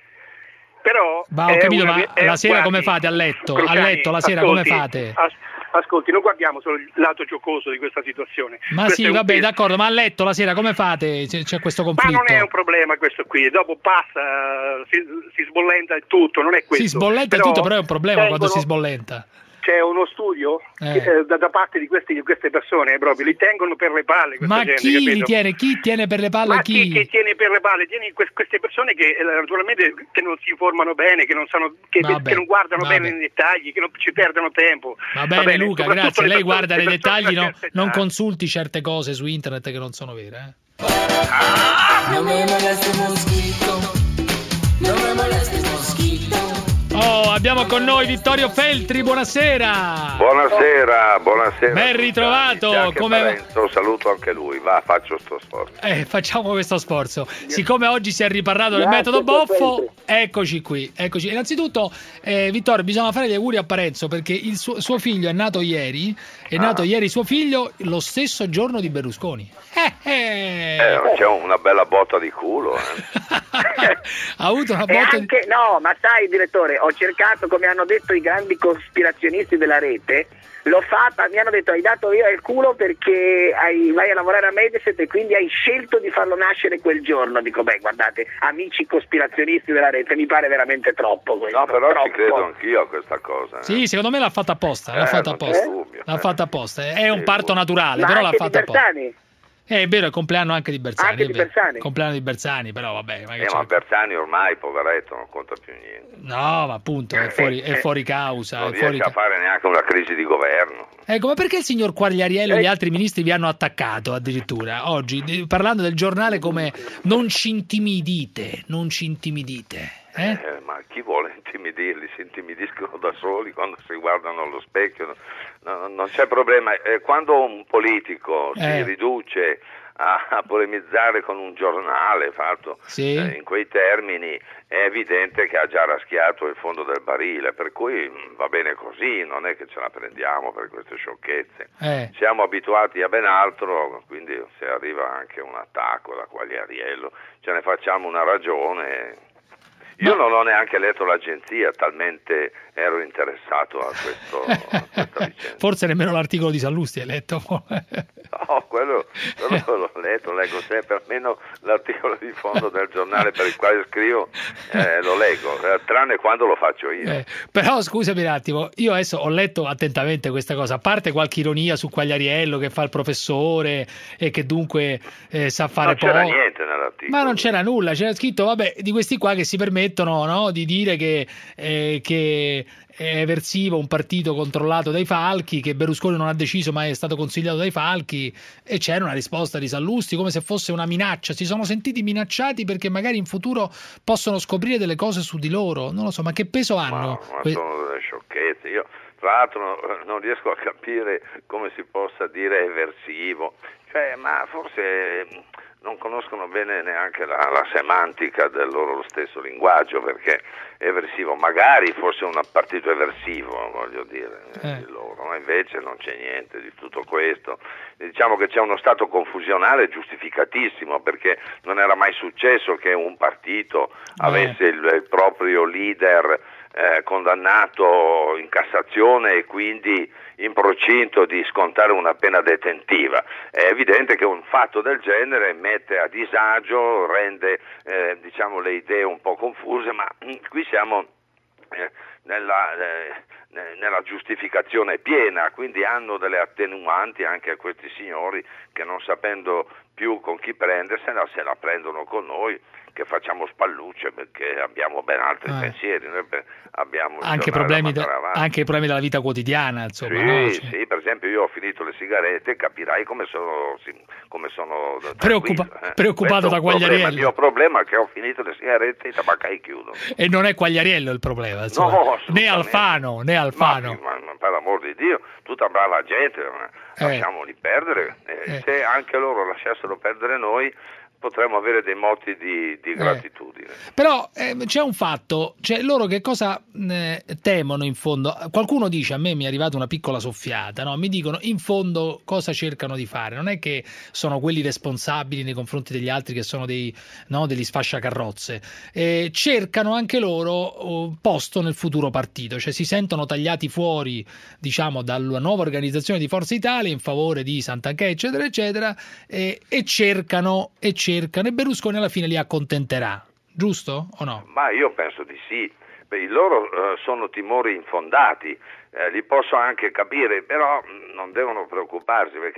Però ho capito, ma la sera come fate a letto? A letto la sera come fate? Ascolti, non guardiamo solo il lato giocoso di questa situazione. Ma questo sì, vabbè, d'accordo, ma a letto la sera come fate? C'è questo conflitto? Ma non è un problema questo qui, dopo passa, si sbollenta e tutto, non è questo. Si sbollenta e tutto, però è un problema quando si sbollenta. C'è uno studio da parte di queste persone, proprio li tengono per le palle. Ma gente, chi capito? li tiene? Chi tiene per le palle? Ma chi tiene per le palle tieni queste persone che naturalmente che non si informano bene, che non sanno, che non guardano bene i dettagli, che non ci perdono tempo. Va bene, Luca, grazie. Lei guarda nei dettagli, non consulti certe cose su internet che non sono vere. No me molestes mosquito, no me molestes mosquito. Oh, abbiamo con noi Vittorio Feltri, buonasera. Buonasera. Ben ritrovato. Parenzo, saluto anche lui, faccio sto sforzo. Facciamo questo sforzo. Siccome oggi si è riparlato del metodo Boffo, eccoci qui. Innanzitutto, Vittorio, bisogna fare gli auguri a Parenzo perché il suo figlio è nato ieri, ieri suo figlio lo stesso giorno di Berlusconi. C'è una bella botta di culo. Ha avuto una botta No, ma sai, direttore, ho cercato, come hanno detto i grandi cospirazionisti della rete, l'ho fatta, mi hanno detto hai dato via il culo perché vai a lavorare a Mediaset e quindi hai scelto di farlo nascere quel giorno. Dico, guardate, amici cospirazionisti della rete, mi pare veramente troppo questo. No, però troppo. ci credo anch'io a questa cosa. Sì, secondo me l'ha fatta apposta, l'ha fatta apposta. È un parto naturale, ma però l'ha fatta apposta. È vero, è il compleanno anche di Bersani. Anche di Bersani. Compleanno di Bersani, però vabbè. Ma Bersani ormai, poveretto, non conta più niente. No, ma appunto, è fuori causa. Non riesce a fare neanche una crisi di governo. Ecco, ma perché il signor Quagliariello e gli altri ministri vi hanno attaccato addirittura oggi, parlando del giornale come non ci intimidite. Ma chi vuole intimidirli? Si intimidiscono da soli quando si guardano allo specchio. Non c'è problema. Quando un politico si riduce a polemizzare con un giornale fatto in quei termini, è evidente che ha già raschiato il fondo del barile, per cui va bene così, non è che ce la prendiamo per queste sciocchezze. Siamo abituati a ben altro, quindi se arriva anche un attacco da Quagliariello ce ne facciamo una ragione. Io non ho neanche letto l'agenzia, talmente ero interessato a questa vicenda. Forse nemmeno l'articolo di Sallusti hai letto. No, quello l'ho letto, leggo sempre, almeno l'articolo di fondo del giornale per il quale scrivo lo leggo, tranne quando lo faccio io. Però scusami un attimo, io adesso ho letto attentamente questa cosa, a parte qualche ironia su Quagliariello che fa il professore e che dunque sa fare poco. Non c'era niente nell'articolo. Ma non c'era nulla, c'era scritto, di questi qua che si permettono, no, di dire che è eversivo un partito controllato dai falchi, che Berlusconi non ha deciso ma è stato consigliato dai falchi, e c'era una risposta di Sallusti come se fosse una minaccia. Si sono sentiti minacciati perché magari in futuro possono scoprire delle cose su di loro, non lo so, ma che peso hanno? Ma sono delle sciocchezze. Io tra l'altro non riesco a capire come si possa dire eversivo, ma forse non conoscono bene neanche la semantica del loro stesso linguaggio, perché eversivo, magari fosse un partito eversivo, voglio dire, di loro, ma invece non c'è niente di tutto questo. Diciamo che c'è uno stato confusionale giustificatissimo, perché non era mai successo che un partito avesse il proprio leader condannato in Cassazione e quindi in procinto di scontare una pena detentiva. È evidente che un fatto del genere mette a disagio, rende le idee un po' confuse, ma qui siamo nella giustificazione piena, quindi hanno delle attenuanti anche a questi signori che, non sapendo più con chi prendersela, se la prendono con noi, che facciamo spallucce perché abbiamo ben altri pensieri. Noi abbiamo anche problemi della vita quotidiana, insomma. Sì, per esempio io ho finito le sigarette, capirai come sono preoccupato da Quagliariello. Il mio problema è che ho finito le sigarette e i tabaccai chiudono. E non è Quagliariello il problema, insomma. No, né Alfano. Ma per l'amor di Dio, tutta brava gente, lasciamoli perdere. Se anche loro lasciassero perdere noi, potremmo avere dei moti di gratitudine. Però c'è un fatto, loro che cosa temono in fondo? Qualcuno dice, a me mi è arrivata una piccola soffiata, no? Mi dicono in fondo cosa cercano di fare, non è che sono quelli responsabili nei confronti degli altri che sono degli sfasciacarrozze, cercano anche loro posto nel futuro partito, si sentono tagliati fuori, diciamo, dalla nuova organizzazione di Forza Italia in favore di Santanchè eccetera eccetera, e cercano e Berlusconi alla fine li accontenterà, giusto o no? Ma io penso di sì. I loro sono timori infondati, li posso anche capire, però non devono preoccuparsi, perché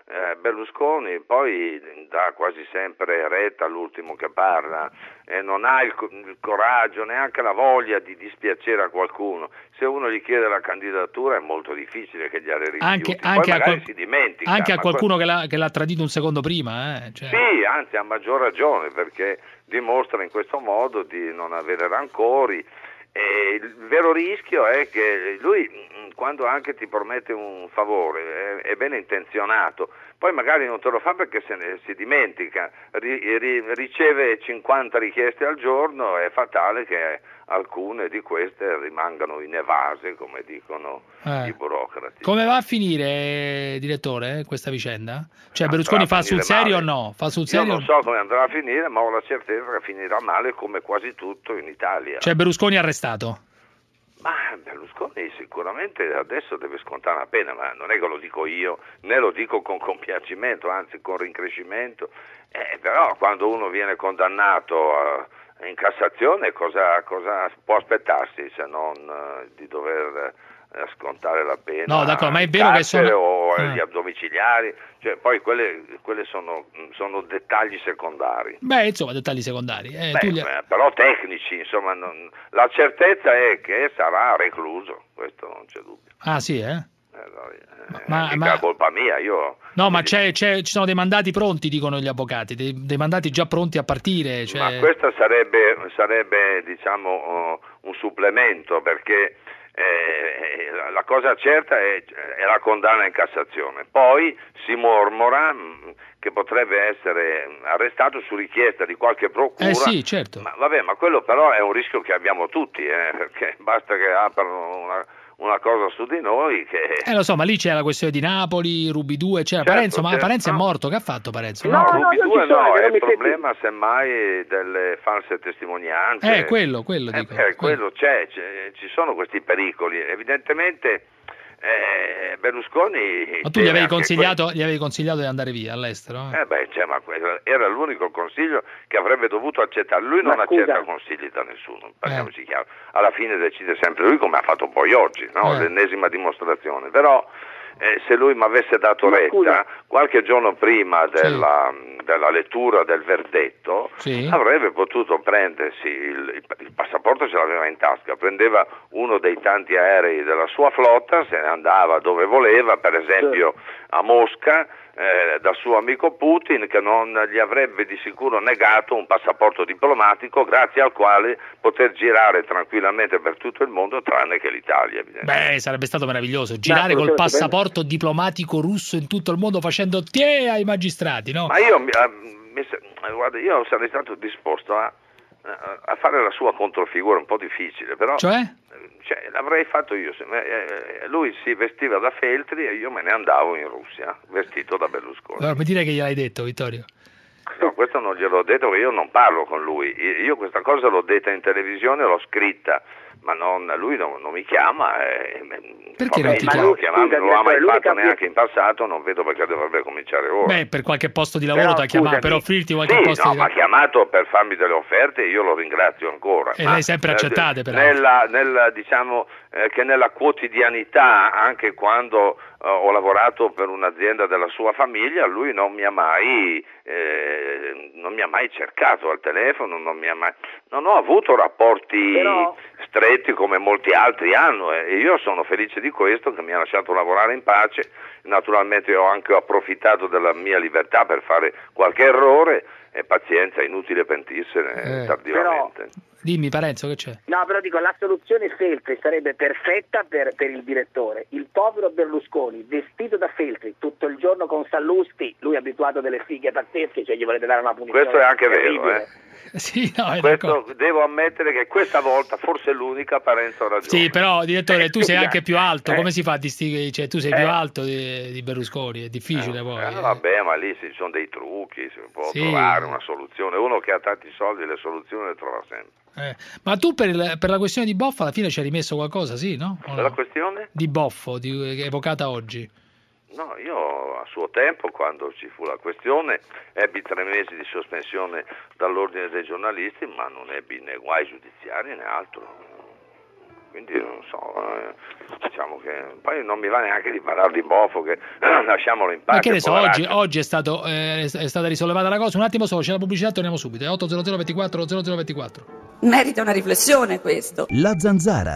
Berlusconi poi dà quasi sempre retta all'ultimo che parla e non ha il coraggio, neanche la voglia di dispiacere a qualcuno. Se uno gli chiede la candidatura è molto difficile che gliela rifiuti, poi magari si dimentica. Anche a qualcuno che l'ha tradito un secondo prima. Cioè. Sì, anzi ha maggior ragione, perché dimostra in questo modo di non avere rancori. E il vero rischio è che lui, quando anche ti promette un favore, è ben intenzionato, poi magari non te lo fa perché si dimentica, riceve 50 richieste al giorno, è fatale che alcune di queste rimangano inevase, come dicono i burocrati. Come va a finire, direttore, questa vicenda? Cioè Berlusconi fa sul serio o no? Fa sul serio? Io non so come andrà a finire, ma ho la certezza che finirà male come quasi tutto in Italia. Cioè Berlusconi arrestato? Ma Berlusconi sicuramente adesso deve scontare una pena, ma non è che lo dico io, né lo dico con compiacimento, anzi con rincrescimento. Però quando uno viene condannato in Cassazione cosa può aspettarsi se non di dover scontare la pena? No, d'accordo, ma è vero che sono o gli domiciliari, cioè poi quelle sono dettagli secondari. Beh, insomma, dettagli secondari. Però tecnici, insomma, la certezza è che sarà recluso, questo non c'è dubbio. Ah, sì, ma è colpa mia, io... No, ma ci sono dei mandati pronti, dicono gli avvocati, dei mandati già pronti a partire. Cioè... Ma questo sarebbe diciamo, un supplemento, perché la cosa certa è la condanna in Cassazione. Poi si mormora che potrebbe essere arrestato su richiesta di qualche procura. Sì, certo. Ma quello però è un rischio che abbiamo tutti, perché basta che aprano una cosa su di noi che... lo so, ma lì c'è la questione di Napoli, Ruby 2, c'era Parenzo, ma Parenzo è morto, che ha fatto Parenzo? No, Ruby 2 no, è il problema semmai delle false testimonianze. Quello dico. Quello c'è, ci sono questi pericoli, evidentemente Berlusconi... Ma tu gli avevi consigliato di andare via all'estero? Ma era l'unico consiglio che avrebbe dovuto accettare. Lui non accetta consigli da nessuno, parliamoci chiaro. Alla fine decide sempre lui, come ha fatto poi oggi, no? L'ennesima dimostrazione. Però se lui mi avesse dato retta qualche giorno prima della lettura del verdetto, avrebbe potuto prendersi il passaporto, ce l'aveva in tasca, prendeva uno dei tanti aerei della sua flotta, se ne andava dove voleva, per esempio a Mosca, dal suo amico Putin, che non gli avrebbe di sicuro negato un passaporto diplomatico grazie al quale poter girare tranquillamente per tutto il mondo, tranne che l'Italia, evidentemente. Sarebbe stato meraviglioso girare col passaporto diplomatico russo in tutto il mondo facendo ai magistrati, no? Ma guarda, io sarei stato disposto a fare la sua controfigura, un po' difficile, però l'avrei fatto io. Lui si vestiva da Feltri e io me ne andavo in Russia vestito da Berlusconi. Allora, mi dire che gliel'hai detto, Vittorio? No, questo non gliel'ho detto, perché io non parlo con lui. Io questa cosa l'ho detta in televisione, l'ho scritta, ma lui non mi chiama. Perché non ti chiama? Non lo ha mai fatto neanche in passato, non vedo perché dovrebbe cominciare ora. Per qualche posto di lavoro ti ha chiamato, per offrirti qualche posto di lavoro. Ma ha chiamato per farmi delle offerte e io lo ringrazio ancora. E lei sempre accettate, però. Diciamo che nella quotidianità, anche quando ho lavorato per un'azienda della sua famiglia, lui non mi ha mai cercato al telefono, non ho avuto rapporti stretti come molti altri hanno, e io sono felice di questo, che mi ha lasciato lavorare in pace. Naturalmente ho anche approfittato della mia libertà per fare qualche errore, e pazienza, è inutile pentirsene tardivamente. Dimmi Parenzo, che c'è? No, però dico, la soluzione Feltri sarebbe perfetta per il direttore. Il povero Berlusconi, vestito da Feltri tutto il giorno con Sallusti, lui è abituato a delle fighe pazzesche, cioè gli volete dare una punizione. Questo è anche vero, Questo devo ammettere che questa volta forse è l'unica, Parenzo ha ragione. Sì, però direttore, tu sei anche più alto, come si fa a distinguere? Cioè, tu sei più alto di Berlusconi, è difficile poi. Vabbè, ma lì ci sono dei trucchi, si può trovare una soluzione. Uno che ha tanti soldi le soluzioni le trova sempre. Ma tu per la questione di Boffo alla fine ci hai rimesso qualcosa, sì, no? La questione? Di Boffo, evocata oggi. No, io a suo tempo, quando ci fu la questione, ebbi 3 mesi di sospensione dall'ordine dei giornalisti, ma non ebbi né guai giudiziari né altro. quindi non so, diciamo che poi non mi va neanche di parlare di Bofo, che lasciamolo in pace. Ma che ne so, oggi è stata risollevata la cosa. Un attimo solo, c'è la pubblicità, torniamo subito. 800 24 0024. Merita una riflessione questo. La Zanzara.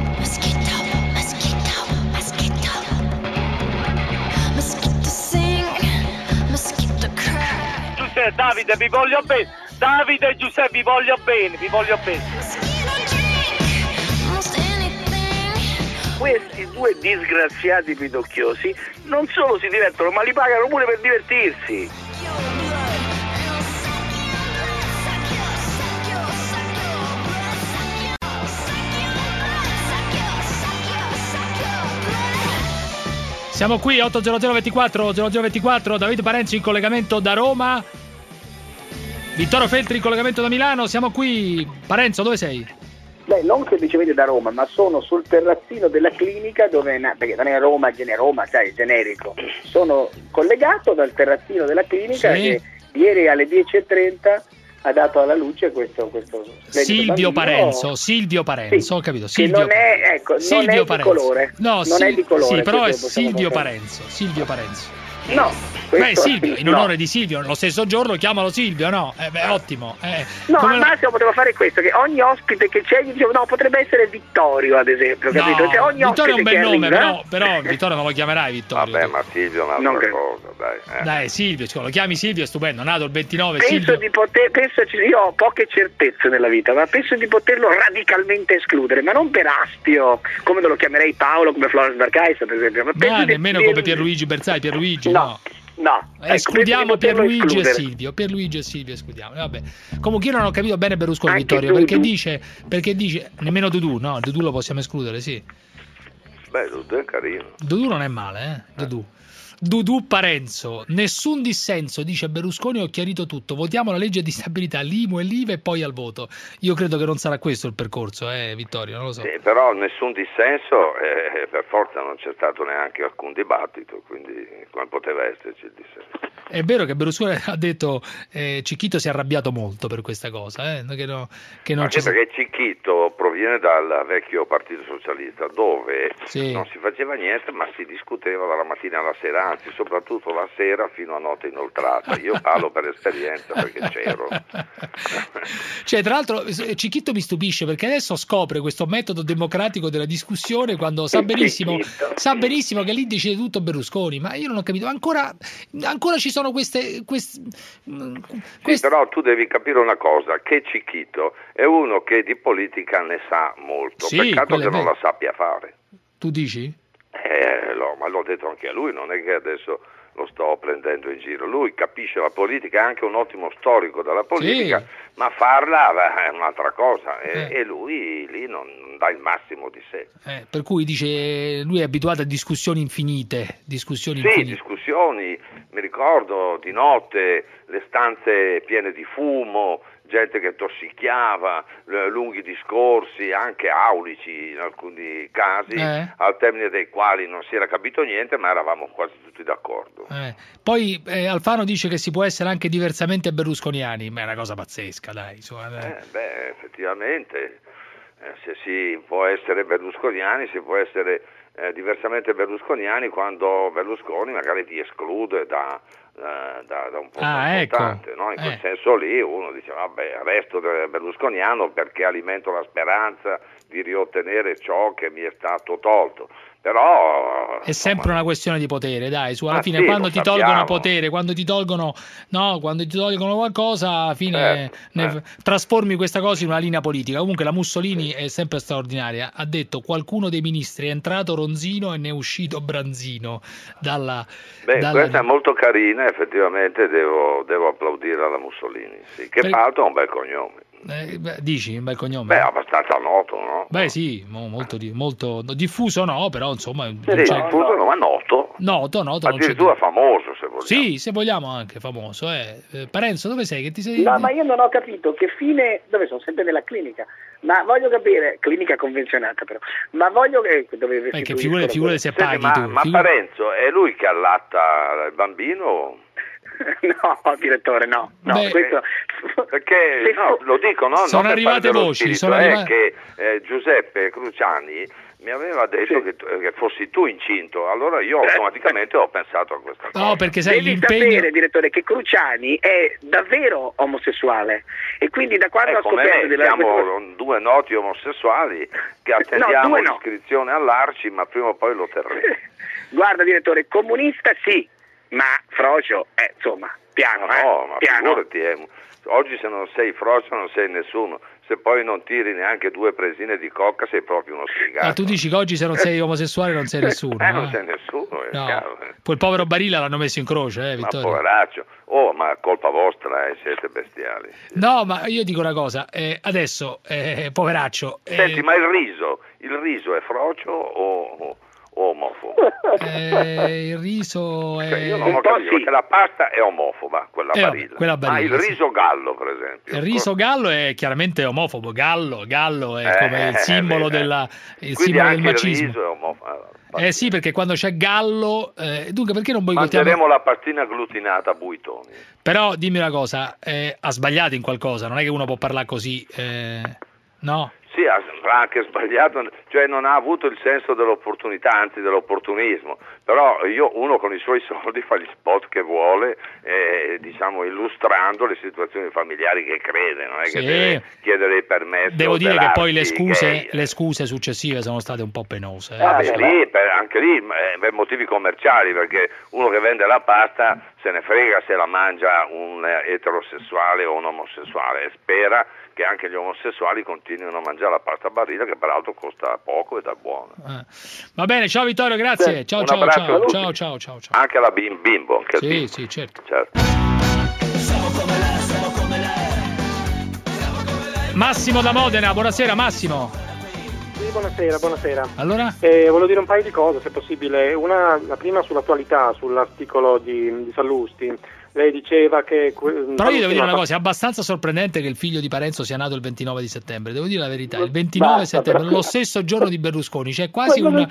Davide, vi voglio bene. Davide e Giuseppe, vi voglio bene. Questi due disgraziati pidocchiosi non solo si divertono, ma li pagano pure per divertirsi. Siamo qui 800 24 0024, Davide Parenzo in collegamento da Roma, Vittorio Feltri in collegamento da Milano. Siamo qui. Parenzo, dove sei? Beh, non semplicemente da Roma, ma sono sul terrazzino della clinica perché non è Roma, sai, generico. Sono collegato dal terrazzino della clinica che ieri alle 10:30 ha dato alla luce questo Silvio Parenzo, sì, ho capito. Silvio, che non è, non è di colore. No, non è di colore. Sì, però è Silvio Parenzo. No, beh, Silvio, in onore di Silvio, lo stesso giorno chiamalo Silvio, no? Ottimo. No, al massimo potevo fare questo, che ogni ospite che c'è gli dicevo, no, potrebbe essere Vittorio, ad esempio, capito? No, cioè, ogni Vittorio è un bel nome, arriva, però Vittorio non lo chiamerai Vittorio. Vabbè, ma Silvio è un'altra cosa, dai. Dai, Silvio, lo chiami Silvio, è stupendo, nato il 29, penso Silvio. Io ho poche certezze nella vita, ma penso di poterlo radicalmente escludere, ma non per astio, come lo chiamerei Paolo, come Florence Barcais, ad esempio. Ma nemmeno come Pierluigi Bersai, No, escludiamo Pierluigi e Silvio. Escludiamo. Vabbè. Comunque io non ho capito bene Berlusconi, Vittorio, perché dice nemmeno Dudu, no? Dudu lo possiamo escludere, sì. Beh, Dudu è carino. Dudu non è male, Dudu Parenzo, nessun dissenso, dice Berlusconi, ho chiarito tutto, votiamo la legge di stabilità, l'IMU e l'IVA e poi al voto. Io credo che non sarà questo il percorso, Vittorio, non lo so. Sì, però nessun dissenso, per forza non c'è stato neanche alcun dibattito, quindi come poteva esserci il dissenso? È vero che Berlusconi ha detto Cicchito si è arrabbiato molto per questa cosa, perché Cicchito proviene dal vecchio Partito Socialista, dove non si faceva niente, ma si discuteva dalla mattina alla sera, anzi soprattutto la sera fino a notte inoltrata. Io parlo per esperienza perché c'ero. Cioè, tra l'altro Cicchito mi stupisce perché adesso scopre questo metodo democratico della discussione quando sa benissimo che lì decide tutto Berlusconi, ma io non ho capito, ancora ci sono queste... Sì, però tu devi capire una cosa, che Cicchito è uno che di politica ne sa molto, peccato che non la sappia fare. Tu dici? Ma l'ho detto anche a lui, non è che adesso lo sto prendendo in giro. Lui capisce la politica, è anche un ottimo storico della politica, ma farla è un'altra cosa e lui lì non dà il massimo di sé. Per cui dice, lui è abituato a discussioni infinite. Discussioni, mi ricordo di notte le stanze piene di fumo, gente che tossicchiava, lunghi discorsi, anche aulici in alcuni casi, al termine dei quali non si era capito niente, ma eravamo quasi tutti d'accordo. Poi Alfano dice che si può essere anche diversamente berlusconiani, ma è una cosa pazzesca, dai. Effettivamente, se si può essere berlusconiani, si può essere diversamente berlusconiani quando Berlusconi magari ti esclude da un posto importante, no? In quel senso lì uno dice vabbè, resto berlusconiano perché alimento la speranza di riottenere ciò che mi è stato tolto. Però è sempre una questione di potere, dai, alla fine quando ti tolgono potere, quando ti tolgono qualcosa, alla fine trasformi questa cosa in una linea politica. Comunque la Mussolini è sempre straordinaria, ha detto qualcuno dei ministri è entrato ronzino e ne è uscito branzino questa è molto carina, effettivamente devo applaudire alla Mussolini, che tra l'altro ha un bel cognome. Dici un bel cognome? Abbastanza noto, no? Sì, molto diffuso, no, però insomma diffuso no, ma noto addirittura famoso, se vogliamo. Sì, se vogliamo anche famoso. Parenzo, dove sei? Che ti sei? No, ma io non ho capito che fine, dove sono sempre nella clinica, ma voglio capire, clinica convenzionata però, ma voglio che che figure se paghi tu. Ma Parenzo è lui che allatta il bambino? No, direttore, no. Questo... Perché lo dico, no? Sono non arrivate voci, che Giuseppe Cruciani mi aveva detto che fossi tu incinto, allora io automaticamente ho pensato a questa cosa. No, perché sai, devi sapere, direttore, che Cruciani è davvero omosessuale e quindi da quando ha scoperto siamo due noti omosessuali che attendiamo l'iscrizione all'Arci, ma prima o poi lo terremo. Guarda, direttore, comunista sì, ma frocio, insomma, piano. No, ma piano. figurati, oggi se non sei frocio non sei nessuno. Se poi non tiri neanche 2 presine di coca sei proprio uno sfigato. Ah, tu dici che oggi se non sei omosessuale non sei nessuno. Non sei nessuno, è chiaro. Poi il povero Barilla l'hanno messo in croce, Vittorio. Ma poveraccio. Ma colpa vostra, siete bestiali. No, ma io dico una cosa, adesso, poveraccio... Senti, ma il riso è frocio o omofobo? Il riso è... Io non ho capito, perché la pasta è omofoba, quella Barilla. Quella Barilla, il riso gallo, per esempio. Il riso gallo è chiaramente omofobo, gallo è come il simbolo il simbolo del macismo. Il riso è omofobo. Sì, perché quando c'è gallo, dunque perché non mangeremo la pastina agglutinata a Buitoni. Però dimmi una cosa, ha sbagliato in qualcosa, non è che uno può parlare così, no? Sì, ha anche sbagliato, cioè non ha avuto il senso dell'opportunità, anzi dell'opportunismo, però uno con i suoi soldi fa gli spot che vuole, diciamo illustrando le situazioni familiari che crede, non è che deve chiedere i permessi. Devo dire che poi le scuse successive sono state un po' penose. Anche lì per motivi commerciali, perché uno che vende la pasta se ne frega se la mangia un eterosessuale o un omosessuale e spera che anche gli omosessuali continuino a mangiare la pasta Barilla, che peraltro costa poco ed è buona. Va bene, ciao Vittorio, grazie. Ciao. Anche alla Bimbo. Sì, certo. Massimo da Modena, buonasera Massimo. Sì, buonasera. Allora? Volevo dire un paio di cose, se possibile. La prima sull'attualità, sull'articolo di Sallusti. Lei diceva che... Però io devo dire una cosa, è abbastanza sorprendente che il figlio di Parenzo sia nato il 29 di settembre, devo dire la verità, il 29 settembre, lo stesso giorno di Berlusconi, c'è quasi la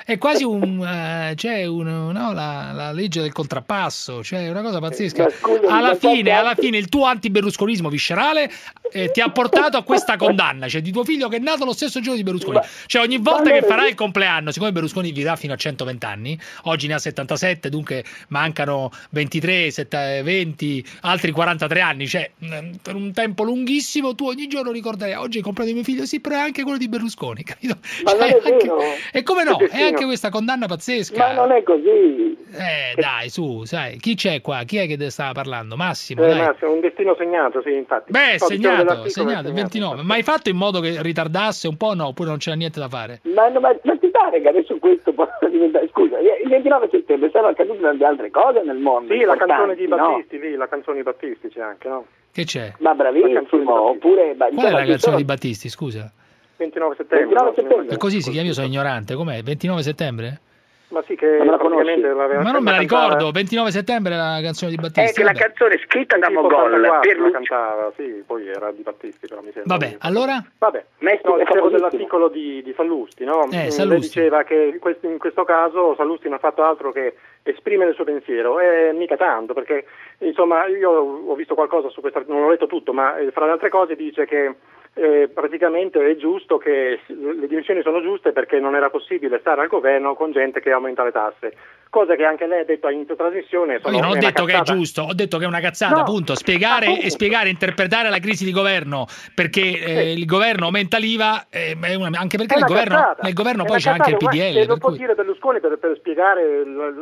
legge del contrappasso, cioè una cosa pazzesca. Alla fine il tuo anti-berlusconismo viscerale ti ha portato a questa condanna, cioè di tuo figlio che è nato lo stesso giorno di Berlusconi. Cioè ogni volta che farai il compleanno, siccome Berlusconi vivrà fino a 120 anni, oggi ne ha 77, dunque mancano 23, 20, altri 43 anni, cioè per un tempo lunghissimo tu ogni giorno ricorderai oggi hai comprato mio figlio, sì, però è anche quello di Berlusconi, capito? Ma non è vero. E come no? È anche questa condanna pazzesca. Ma non è così. Dai, su, sai, chi c'è qua? Chi è che stava parlando? Massimo, Massimo, un destino segnato, sì, infatti. Segnato, il 29. Ma hai fatto in modo che ritardasse un po', no? Oppure non c'era niente da fare? Ma ti pare che adesso questo possa diventare... Scusa, il 29 settembre sono accadute tante altre cose nel mondo. Sì, la canzone di Battisti, lì, la canzone di Battisti c'è anche, no? Che c'è? Ma bravissimo, oppure... Qual è la canzone di Battisti, scusa? 29 settembre. E così si chiama, io sono ignorante, com'è? 29 settembre? Ma sì, che ovviamente ma non me la ricordo, 29 settembre la canzone di Battisti. È che la canzone scritta da Mogol per la cantava, sì, poi era di Battisti, però mi sembra. Vabbè, allora? Vabbè, no, dicevo dell'articolo di Sallusti, no? Sallusti. Lei diceva che in questo caso Sallusti non ha fatto altro che esprimere il suo pensiero, e mica tanto, perché insomma io ho visto qualcosa su questo, non ho letto tutto, ma fra le altre cose dice che praticamente è giusto che le dimissioni sono giuste perché non era possibile stare al governo con gente che aumenta le tasse, cosa che anche lei ha detto in trasmissione. Io non ho detto che è giusto, ho detto che è una cazzata, appunto, spiegare, interpretare la crisi di governo perché il governo aumenta l'IVA, anche perché nel governo poi c'è anche il PDL. Lo può dire Berlusconi per spiegare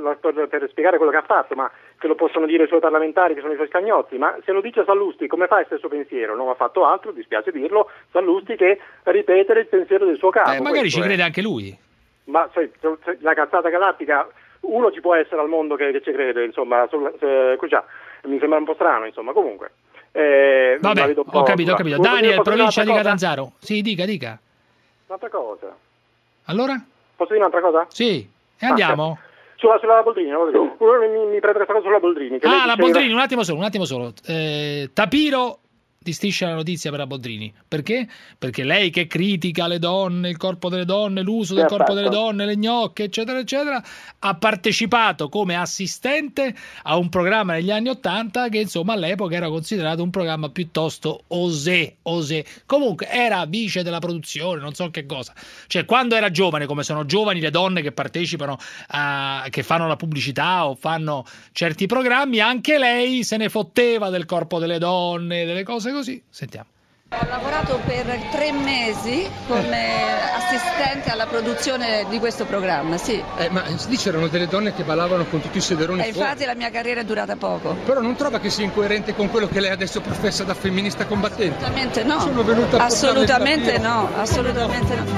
quello che ha fatto, ma che lo possono dire i suoi parlamentari che sono i suoi scagnotti, ma se lo dice Sallusti come fa il stesso pensiero? Non ha fatto altro, dispiace dirlo, Sallusti, che ripetere il pensiero del suo capo. Magari ci crede anche lui. Ma la cazzata galattica, uno ci può essere al mondo che ci crede, insomma, mi sembra un po' strano, insomma, comunque. Vabbè, ho capito. Daniel, provincia di Catanzaro. Sì, dica. Un'altra cosa. Allora? Posso dire un'altra cosa? Sì, e andiamo. Sulla Boldrini, mi prendo questa cosa sulla Boldrini. La Boldrini, un attimo solo. Tapiro di Striscia la Notizia per la Boldrini. Perché? Perché lei che critica le donne, il corpo delle donne, l'uso del corpo delle donne, le gnocche, eccetera, eccetera, ha partecipato come assistente a un programma negli anni '80 che insomma all'epoca era considerato un programma piuttosto osé. Comunque era vice della produzione, non so che cosa. Cioè quando era giovane, come sono giovani le donne che partecipano, che fanno la pubblicità o fanno certi programmi, anche lei se ne fotteva del corpo delle donne, delle cose così. Sentiamo. Ho lavorato per 3 mesi come assistente alla produzione di questo programma, sì. Ma lì c'erano delle donne che ballavano con tutti i sederoni fuori. Infatti la mia carriera è durata poco. Però non trova che sia incoerente con quello che lei adesso professa da femminista combattente? Assolutamente no. Sono venuta a assolutamente no, assolutamente no.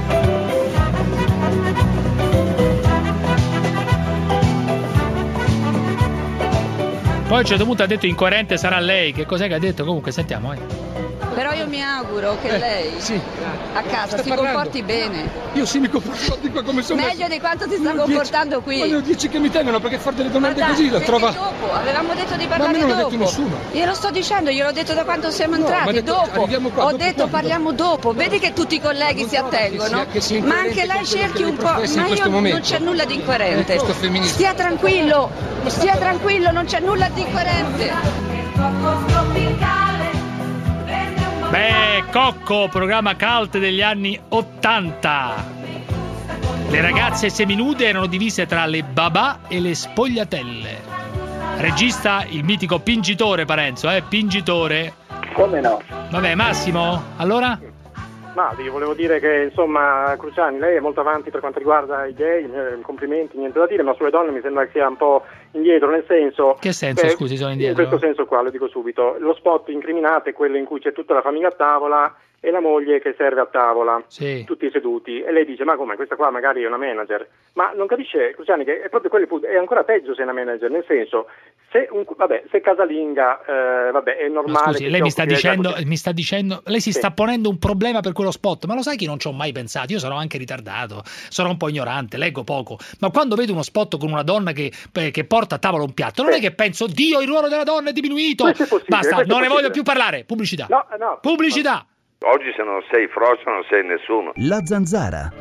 Poi a un certo punto ha detto incoerente sarà lei. Che cos'è che ha detto? Comunque sentiamo. Però io mi auguro che lei a casa si comporti bene. Io sì mi comporto di qua come sono. Meglio di quanto ti sta comportando qui. Ma ne ho 10 che mi tengono perché fare delle domande così la trova. Dopo, avevamo detto di parlare dopo. Ma a me non dopo. l'ha detto nessuno. Glielo sto dicendo, gliel'ho detto da quando siamo entrati, dopo. Ho detto parliamo dopo. Vedi che tutti i colleghi si attengono. Ma anche lei cerchi un po'. Ma io non c'è nulla di incoerente. Stia tranquillo, non c'è nulla di incoerente. Beh, Cocco, programma cult degli anni '80. Le ragazze seminude erano divise tra le babà e le spogliatelle. Regista il mitico Pingitore Parenzo, Pingitore. Come no? Vabbè, Massimo, allora? Ma io volevo dire che insomma Cruciani, lei è molto avanti per quanto riguarda i gay, complimenti, niente da dire, ma sulle donne mi sembra che sia un po' indietro, nel senso... Che senso, scusi, sono indietro? In questo senso qua, lo dico subito, lo spot incriminato è quello in cui c'è tutta la famiglia a tavola e la moglie che serve a tavola, tutti seduti, e lei dice ma come, questa qua magari è una manager, ma non capisce Cruciani che è proprio quello, è ancora peggio se è una manager, nel senso se casalinga è normale. Ma scusi, lei mi sta dicendo, lei si sta ponendo un problema per quello spot, ma lo sai che non ci ho mai pensato, io sono anche ritardato, sono un po' ignorante, leggo poco, ma quando vedo uno spot con una donna che porta a tavola un piatto, non è che penso Dio il ruolo della donna è diminuito, basta, non ne voglio più parlare, pubblicità. Pubblicità. Oggi se non sei Frocio non sei nessuno. La Zanzara.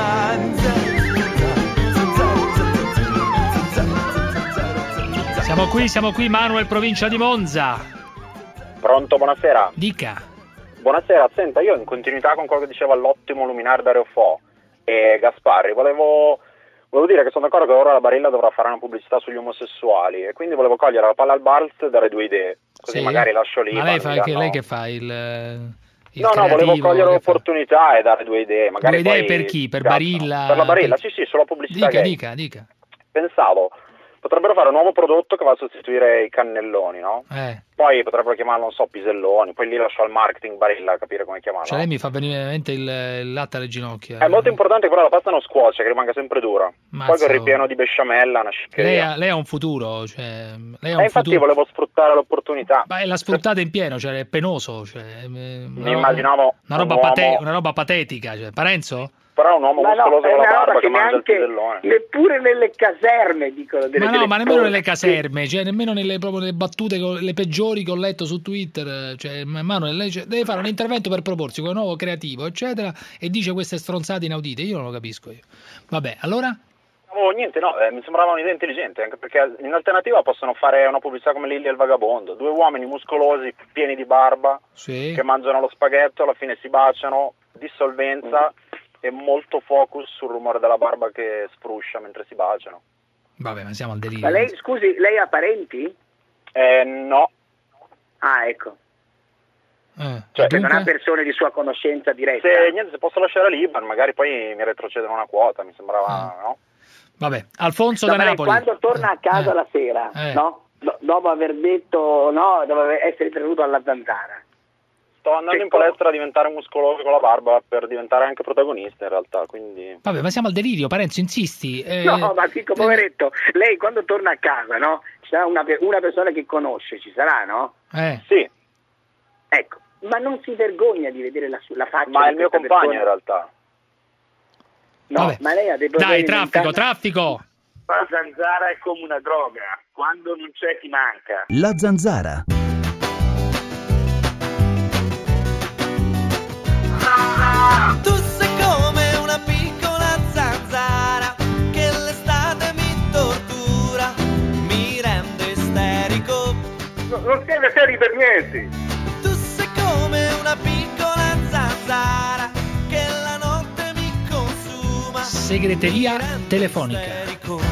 Siamo qui, Manuel, provincia di Monza. Pronto, buonasera. Dica. Buonasera, senta, io in continuità con quello che diceva l'ottimo Luminare Dario Fo e Gasparri, volevo dire che sono d'accordo che ora la Barilla dovrà fare una pubblicità sugli omosessuali e quindi volevo cogliere la palla al balzo e dare 2 idee, così magari lascio lì. Ma lei che fa No, volevo cogliere l'opportunità e dare 2 idee. Magari 2 idee per chi? Per Barilla? Per la Barilla, sì, sulla pubblicità. Dica. Pensavo, potrebbero fare un nuovo prodotto che va a sostituire i cannelloni, no? Poi potrebbero chiamarlo, non so, piselloni, poi lì lascio al marketing Barilla a capire come chiamarlo. Lei mi fa venire in mente il latte alle ginocchia. È molto importante che però la pasta non scuoce, che rimanga sempre dura. Poi con il ripieno di besciamella, una sciccheria. Lei ha un futuro, infatti volevo sfruttare l'opportunità. Ma la sfruttate in pieno, è penoso. Mi immaginavo una roba patetica, Parenzo? Però un uomo muscoloso con la barba che mangia il pisellone. Neppure nelle caserme dicono ma nemmeno nelle caserme, nemmeno proprio nelle battute le peggiori che ho letto su Twitter. Manuel, lei deve fare un intervento per proporsi con un nuovo creativo, eccetera, e dice queste stronzate inaudite. Io non lo capisco. Vabbè, allora? Mi sembrava un'idea intelligente, anche perché in alternativa possono fare una pubblicità come Lilli e il Vagabondo, 2 uomini muscolosi pieni di barba che mangiano lo spaghetto, alla fine si baciano, dissolvenza e molto focus sul rumore della barba che spruscia mentre si baciano. Vabbè, ma siamo al delirio. Ma lei, scusi, lei ha parenti? No. Ah, ecco. Cioè non ha persone di sua conoscenza diretta. Se posso lasciare l'Iban, magari poi mi retrocedono una quota, mi sembrava, no? Vabbè, Alfonso da Napoli. Quando torna a casa la sera, no? Dopo aver detto no, deve essere tenuto alla zanzara. Sto andando in palestra a diventare muscoloso con la barba per diventare anche protagonista in realtà, quindi... Vabbè, ma siamo al delirio, Parenzo, insisti. No, ma Chico, poveretto, lei quando torna a casa, no? Ci sarà una persona che conosce, ci sarà, no? Sì. Ecco, ma non si vergogna di vedere la faccia. Ma è il mio compagno in realtà. No, vabbè. Ma lei ha dei problemi. Dai, traffico. La zanzara è come una droga, quando non c'è ti manca. La Zanzara. niente. Tu sei come una piccola zanzara che la notte mi consuma. Segreteria telefonica.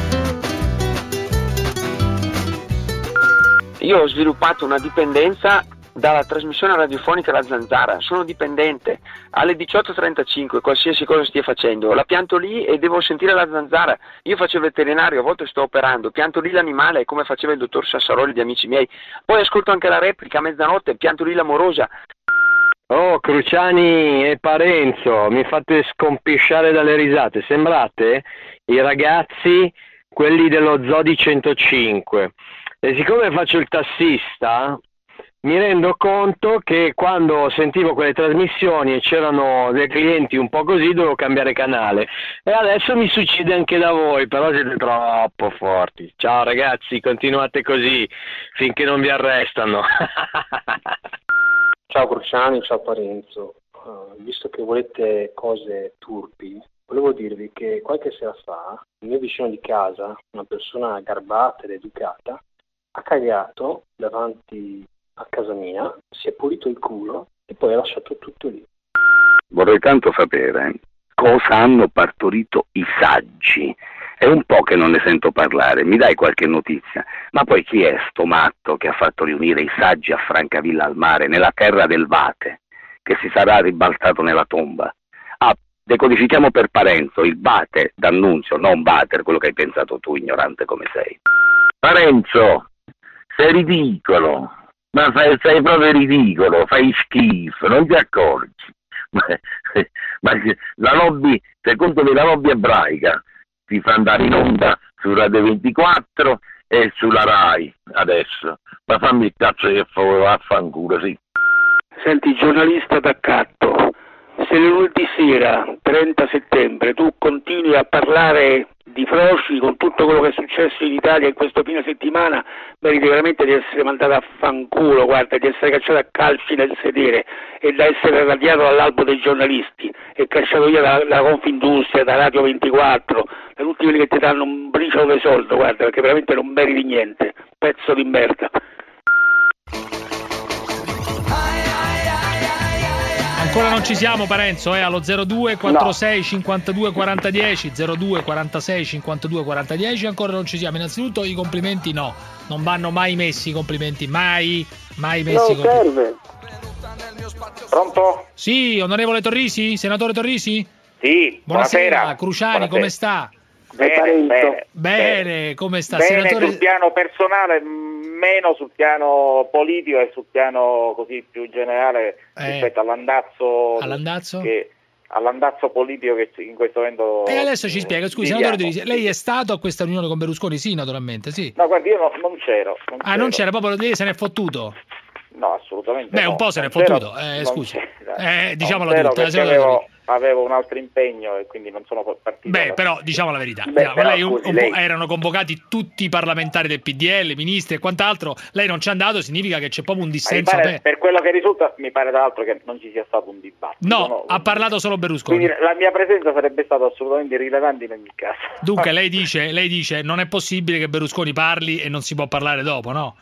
Io ho sviluppato una dipendenza dalla trasmissione radiofonica La Zanzara, sono dipendente, alle 18:35 qualsiasi cosa stia facendo, la pianto lì e devo sentire La Zanzara. Io faccio il veterinario, a volte sto operando, pianto lì l'animale come faceva il dottor Sassaroli di Amici Miei, poi ascolto anche la replica a mezzanotte, pianto lì l'amorosa. Oh, Cruciani e Parenzo, mi fate scompisciare dalle risate, sembrate i ragazzi, quelli dello Zodi 105. E siccome faccio il tassista, mi rendo conto che quando sentivo quelle trasmissioni e c'erano dei clienti un po' così, dovevo cambiare canale. E adesso mi succede anche da voi, però siete troppo forti. Ciao ragazzi, continuate così finché non vi arrestano. Ciao Cruciani, ciao Parenzo. Visto che volete cose turpi, volevo dirvi che qualche sera fa il mio vicino di casa, una persona garbata ed educata, ha cagato davanti a casa mia, si è pulito il culo e poi ha lasciato tutto lì. Vorrei tanto sapere cosa hanno partorito i saggi. È un po' che non ne sento parlare, mi dai qualche notizia? Ma poi chi è sto matto che ha fatto riunire i saggi a Francavilla al mare, nella terra del Vate, che si sarà ribaltato nella tomba? Ah, decodifichiamo per Parenzo, il Vate d'Annunzio, non Vater, quello che hai pensato tu, ignorante come sei. Parenzo, sei ridicolo, ma sei proprio ridicolo, fai schifo, non ti accorgi. Ma la lobby, secondo me la lobby ebraica ti fa andare in onda su Radio 24 e sulla Rai adesso, ma fammi il cazzo che vaffanculo, sì. Senti, giornalista d'accatto, se lunedì sera, 30 settembre, tu continui a parlare di Froci con tutto quello che è successo in Italia in questo fine settimana, meriti veramente di essere mandato a fanculo, guarda, di essere cacciato a calci nel sedere e da essere radiato dall'albo dei giornalisti e cacciato via da Confindustria, da Radio 24, da tutti quelli che ti danno un briciolo di soldo, guarda, perché veramente non meriti niente, pezzo di merda. Ancora non ci siamo, Parenzo, allo 02 46 52 40 10, 02 46 52 40 10, ancora non ci siamo. Innanzitutto i complimenti no, non vanno mai messi i complimenti, mai messi. Non serve. Pronto? Sì, onorevole Torrisi, senatore Torrisi? Sì, buonasera. Cruciani, buonasera. Come sta? Bene, come sta? Bene, senatore... sul piano personale, meno sul piano politico e sul piano così più generale rispetto all'andazzo politico che in questo momento. E adesso ci spiega, scusi, senatore Torrisi, lei è stato a questa riunione con Berlusconi? Sì, naturalmente, sì. No, guardi, io non c'ero. Non c'era, proprio lei se n'è fottuto? No, assolutamente no. Un po' se n'è fottuto, scusi. Diciamola tutta, avevo un altro impegno e quindi non sono partito. Però diciamo la verità. Lei... Erano convocati tutti i parlamentari del PDL, ministri e quant'altro. Lei non c'è andato, significa che c'è proprio un dissenso. Per quello che risulta, mi pare tra l'altro che non ci sia stato un dibattito. No, ha parlato solo Berlusconi. Quindi la mia presenza sarebbe stata assolutamente irrilevante in ogni caso. Dunque lei dice non è possibile che Berlusconi parli e non si può parlare dopo, no?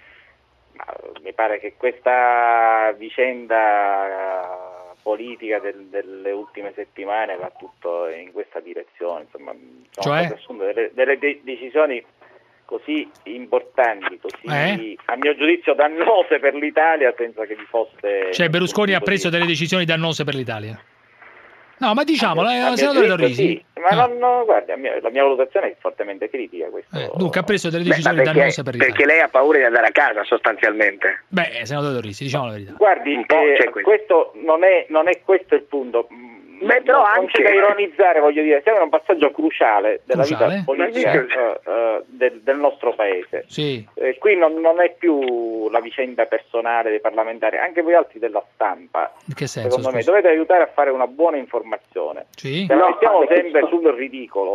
Mi pare che questa vicenda politica delle ultime settimane va tutto in questa direzione, insomma, sono assunte delle decisioni così importanti, così a mio giudizio dannose per l'Italia senza che vi fosse... Cioè Berlusconi ha preso delle decisioni dannose per l'Italia? No, ma diciamolo, senatore Torrisi. Sì, ma guarda, la mia valutazione è fortemente critica. Dunque ha preso delle decisioni dannose per l'Italia. Perché lei ha paura di andare a casa, sostanzialmente. Senatore Torrisi, diciamo la verità. Guardi, questo non è questo il punto. Però non c'è da ironizzare, voglio dire, siamo in un passaggio cruciale della vita politica del nostro paese. Sì. Qui non è più la vicenda personale dei parlamentari, anche voi altri della stampa. In che senso? Secondo me dovete aiutare a fare una buona informazione. Sì. Se non stiamo sempre sul ridicolo,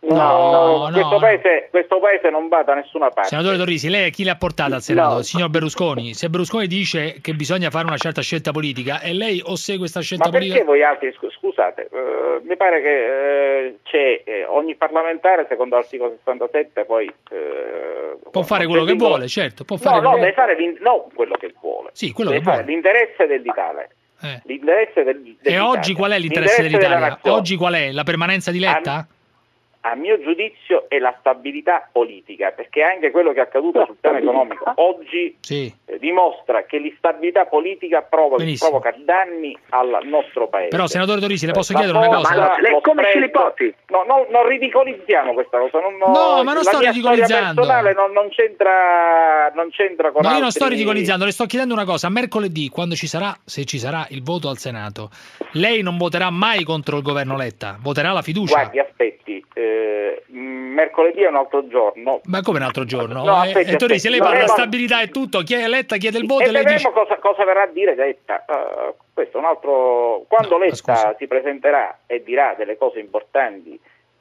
No. Questo paese non va da nessuna parte. Senatore Torrisi, lei chi le ha portato al Senato? Il signor Berlusconi. Se Berlusconi dice che bisogna fare una certa scelta politica e lei o segue questa scelta politica... Ma perché voi altri, scusate, mi pare che c'è ogni parlamentare, secondo l'articolo 67, poi... può fare quello che vuole, certo. Può fare deve fare non quello che vuole. Sì, quello deve che fare vuole. L'interesse dell'Italia. L'interesse e oggi qual è l'interesse dell'Italia? Oggi qual è? La permanenza di Letta? A mio giudizio è la stabilità politica, perché anche quello che è accaduto sul piano economico oggi dimostra che l'instabilità politica provoca danni al nostro paese. Però, senatore Torrisi, le posso chiedere una cosa? Come ce li porti? Non ridicolizziamo questa cosa. No, ma non sto ridicolizzando. Personale non c'entra con io non sto ridicolizzando, le sto chiedendo una cosa. Mercoledì, quando ci sarà, se ci sarà il voto al Senato, lei non voterà mai contro il governo Letta? Voterà la fiducia? Guardi, aspetti. Mercoledì è un altro giorno. Ma come un altro giorno? Torrisi, lei parla stabilità e tutto, Letta chiede il voto e lei dice... cosa verrà a dire Letta. Questo è un altro... Quando Letta si presenterà e dirà delle cose importanti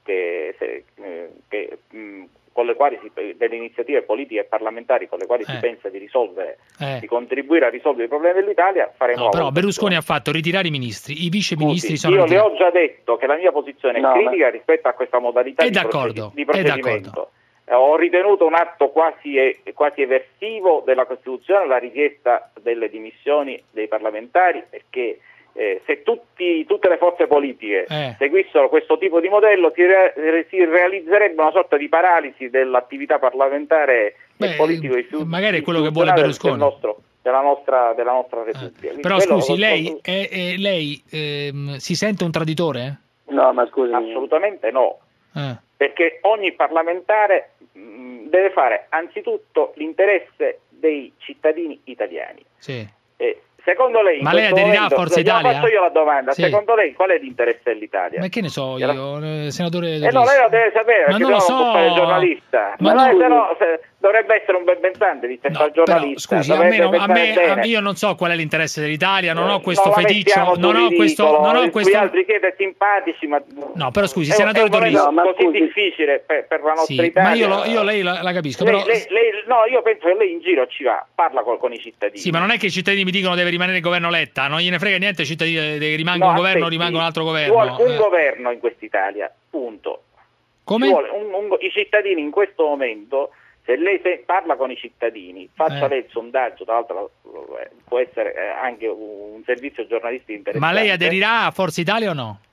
con le quali delle iniziative politiche e parlamentari con le quali si pensa di risolvere, di contribuire a risolvere i problemi dell'Italia, faremo. Però Berlusconi ha fatto ritirare i ministri, i vice ministri sono io le ho già detto che la mia posizione è critica rispetto a questa modalità di procedimento. Ho ritenuto un atto quasi eversivo della Costituzione la richiesta delle dimissioni dei parlamentari, perché se tutte le forze politiche seguissero questo tipo di modello si realizzerebbe una sorta di paralisi dell'attività parlamentare e politico magari è quello che vuole Berlusconi della nostra Repubblica. Però scusi, lei si sente un traditore? No, ma scusi, assolutamente no, perché ogni parlamentare deve fare anzitutto l'interesse dei cittadini italiani. Secondo lei, ma lei aderirà a Forza Italia? Faccio io la domanda. Secondo lei qual è l'interesse dell'Italia? Ma che ne so io, senatore? No, lei lo deve sapere, ma non lo so. Non può fare il giornalista. Dovrebbe essere un ben pensante di essere giornalista. Scusi, a me io non so qual è l'interesse dell'Italia, non ho questo feticcio, non ho questo. Gli altri siete simpatici, ma no, però scusi, senatore Torrisi, è così difficile per la nostra Italia. Ma io lei la capisco, però io penso che lei in giro ci va, parla con i cittadini. Sì, ma non è che i cittadini mi dicono deve rimanere il governo Letta, non gliene frega niente ai cittadini che rimanga un governo o rimanga un altro governo. Vuole un governo in quest'Italia, punto. Come? I cittadini in questo momento, se lei parla con i cittadini, faccia lei il sondaggio, tra l'altro può essere anche un servizio giornalistico interessante. Ma lei aderirà a Forza Italia o no?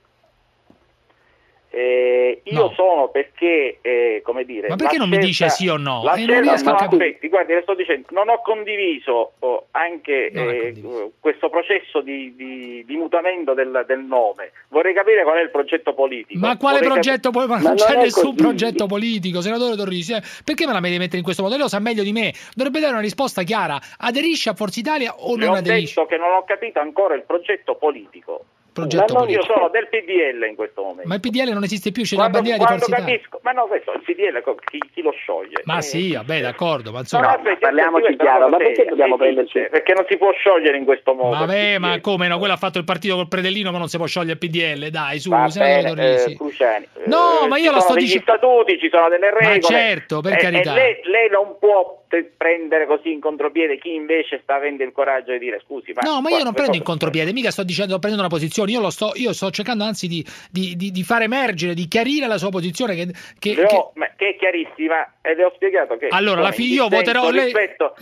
Io sono perché, come dire... Ma perché non mi dice sì o no? Aspetti, guardi, le sto dicendo, non ho condiviso questo processo di mutamento del nome. Vorrei capire qual è il progetto politico. Ma quale progetto politico? Non c'è nessun progetto politico, senatore Torrisi. Perché me la devi mettere in questo modo? Lei lo sa meglio di me. Dovrebbe dare una risposta chiara. Aderisce a Forza Italia o non aderisce? Ho detto che non ho capito ancora il progetto politico. Io sono del PDL in questo momento. Ma il PDL non esiste più, c'è la bandiera di Forza Italia. Ma no, questo il PDL chi lo scioglie? Ma sì, vabbè, d'accordo, ma insomma... parliamoci chiaro, ma perché dobbiamo prenderci? Perché non si può sciogliere in questo modo. Vabbè, ma come no? Quello ha fatto il partito col predellino, ma non si può sciogliere il PDL, dai, su, senatore Torrisi. Cruciani. No, ma io lo sto dicendo... Ci sono degli statuti, ci sono delle regole. Ma certo, per carità. Lei non può prendere così in contropiede chi invece sta avendo il coraggio di dire scusi. No, ma io non prendo in contropiede, mica sto dicendo prendendo una posizione, io sto cercando anzi di far emergere, di chiarire la sua posizione che è chiarissima e le ho spiegato che allora io voterò rispetto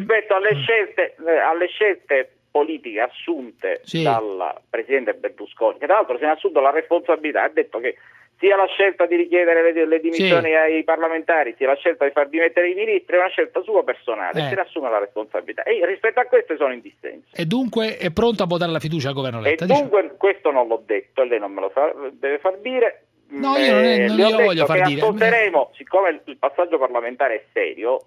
alle scelte politiche assunte dal presidente Berlusconi, che tra l'altro se ne ha assunto la responsabilità, ha detto che sia la scelta di richiedere le dimissioni ai parlamentari, sia la scelta di far dimettere i ministri, è una scelta sua personale, se ne assume la responsabilità. E rispetto a questo sono in dissenso. E dunque è pronto a votare la fiducia al governo Letta? E dunque questo non l'ho detto, e lei non me lo deve far dire. No, io non glielo voglio far dire. Ascolteremo, siccome il passaggio parlamentare è serio,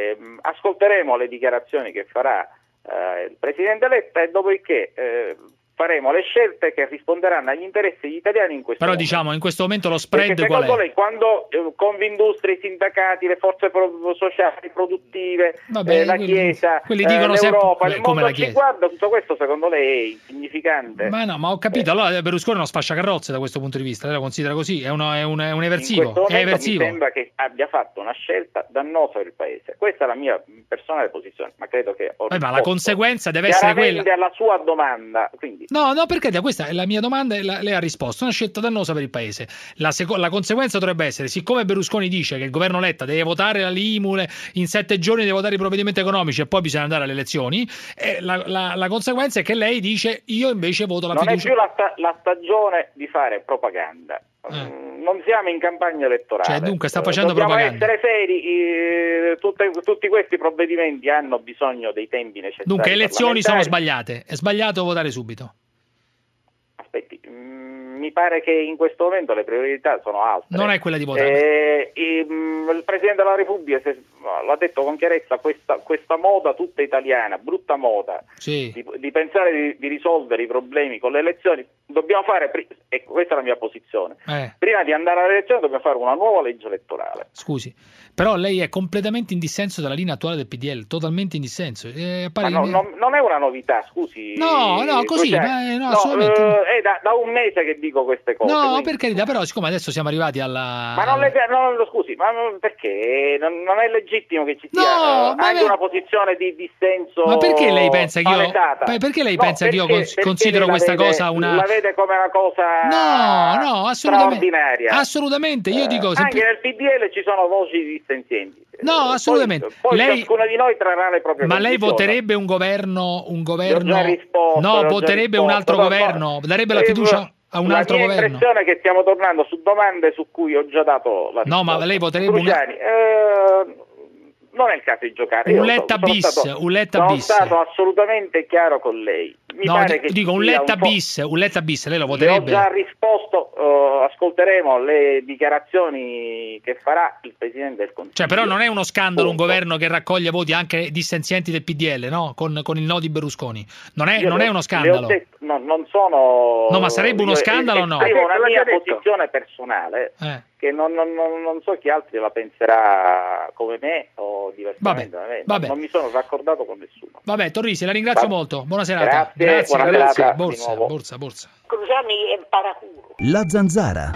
ascolteremo le dichiarazioni che farà il presidente Letta e dopodiché faremo le scelte che risponderanno agli interessi degli italiani in questo momento. Diciamo, in questo momento lo spread perché qual è? secondo lei, quando Confindustria, i sindacati, le forze sociali, produttive, la Chiesa, quelli dicono l'Europa, sempre, il come mondo la Chiesa. ci guarda, tutto questo secondo lei è insignificante? Ma no, ma ho capito, allora Berlusconi è uno sfasciacarrozze da questo punto di vista, lei lo considera così? È un eversivo? In questo è eversivo. Mi sembra che abbia fatto una scelta dannosa per il Paese. Questa è la mia personale posizione, ma credo che ma la conseguenza deve essere quella. Alla sua domanda, quindi. No, perché questa è la mia domanda e lei ha risposto. Una scelta dannosa per il Paese. La conseguenza dovrebbe essere, siccome Berlusconi dice che il governo Letta deve votare la Limule, in 7 giorni deve votare i provvedimenti economici e poi bisogna andare alle elezioni, la conseguenza è che lei dice io invece voto la fiducia. Non è più la stagione di fare propaganda. Non siamo in campagna elettorale. Cioè, dunque sta facendo dobbiamo propaganda. essere seri, tutti questi provvedimenti hanno bisogno dei tempi necessari. Dunque, elezioni sono sbagliate. È sbagliato votare subito. Aspetti, mi pare che in questo momento le priorità sono altre. Non è quella di votare. Il Presidente della Repubblica l'ha detto con chiarezza, questa moda tutta italiana, brutta moda, sì, di pensare di risolvere i problemi con le elezioni, dobbiamo fare, e questa è la mia posizione, prima di andare alle elezioni dobbiamo fare una nuova legge elettorale. Scusi, però lei è completamente in dissenso dalla linea attuale del PDL, totalmente in dissenso. Non è una novità, scusi. No, così, assolutamente. È da un mese che dico queste cose. No, quindi. Per carità, però siccome adesso siamo arrivati alla... Ma scusi, ma perché? Non è legittimo che ci sia anche una posizione di dissenso. Ma perché lei pensa che io... Perché lei pensa che io considero questa cosa una... La vede come una cosa assolutamente, straordinaria. Assolutamente, io dico... Anche nel PDL ci sono voci dissenzienti. No, assolutamente. Poi ciascuno di noi trarrà le proprie conclusioni. lei voterebbe un governo... risposto, voterebbe un altro governo? Darebbe la fiducia a un altro governo? La mia impressione è che stiamo tornando su domande su cui ho già dato la risposta. No, ma lei voterebbe non è il caso di giocare. Un Letta bis. Sono stato assolutamente chiaro con lei. Un Letta bis, lei lo voterebbe? Le ho già risposto, ascolteremo le dichiarazioni che farà il Presidente del Consiglio. Cioè, però non è uno scandalo un governo che raccoglie voti anche dissenzienti del PDL, no? Con il no di Berlusconi. Non è uno scandalo. Non sono... No, ma sarebbe uno scandalo o no? È una mia posizione personale, che non so chi altri la penserà come me o diversamente. Vabbè. Non mi sono raccordato con nessuno. Vabbè, Torrisi, la ringrazio molto. Buona serata. Grazie. Borsa. Cruciani e paracuro. La Zanzara.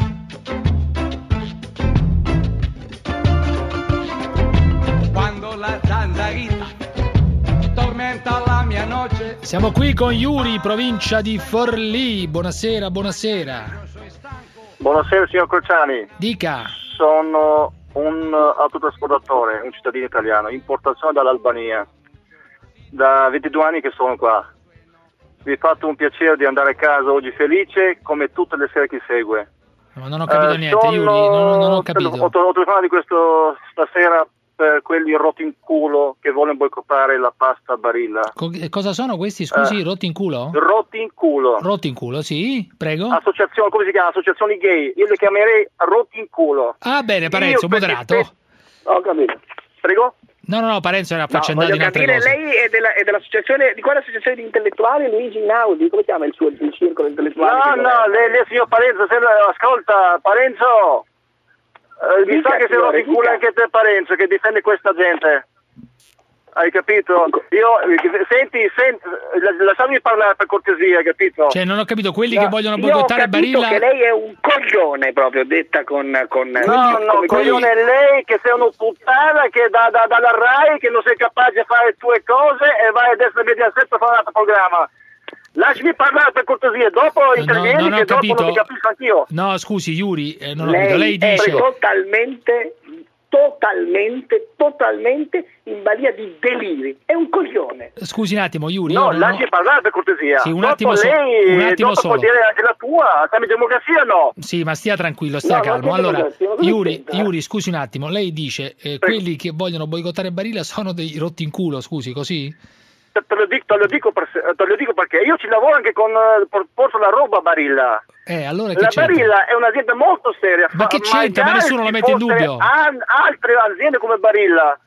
Quando la zanzarita tormenta la mia noce. Siamo qui con Yuri, provincia di Forlì. Buonasera. Buonasera, signor Cruciani. Dica. Sono un autotrasportatore, un cittadino italiano, importazione dall'Albania. Da 22 anni che sono qua. Vi fatto un piacere di andare a casa oggi felice, come tutte le sere che segue. Ma non ho capito niente, Yuri, non ho capito. Ho telefonato di questo stasera per quelli rotti in culo che vogliono boicottare la pasta Barilla. Cosa sono questi, scusi, rotti in culo? Rotti in culo. Rotti in culo, sì, prego. Associazione, come si chiama? Associazioni gay. Io le chiamerei rotti in culo. Ah, bene, Parenzo, moderato. Ho capito. Prego? No, Parenzo era affaccendato in altre cose. Lei è dell'associazione, di quale associazione di intellettuali? Luigi Inaudi, come chiama il circolo intellettuale? Lei signor Parenzo, ascolta, Parenzo, mi sa che sei rotto in culo anche te, Parenzo, che difende questa gente. Hai capito? Senti, lasciami parlare per cortesia, hai capito? Cioè, non ho capito, quelli che vogliono boicottare Barilla... che lei è un coglione proprio, detta con... No, coglione è lei che sei una puttana che dalla RAI che non sei capace di fare le tue cose e vai a destra Mediaset a fare un altro programma. Lasciami parlare per cortesia, dopo intervieni che dopo non mi capisco anch'io. No, scusi, Yuri, non ho capito. Lei dice... totalmente in balia di deliri. È un coglione. Scusi un attimo, Yuri. No, lasci parlare per cortesia. Sì, un attimo solo. Può dire anche la tua, siamo in democrazia no? Sì, ma stia tranquillo, stia calmo. Allora, Yuri, scusi un attimo. Lei dice quelli che vogliono boicottare Barilla sono dei rotti in culo, scusi, così? Te lo dico perché io ci lavoro anche con porto la roba Barilla. Allora la Barilla è un'azienda molto seria. Ma che c'entra? Ma nessuno lo mette in dubbio. Altre aziende come Barilla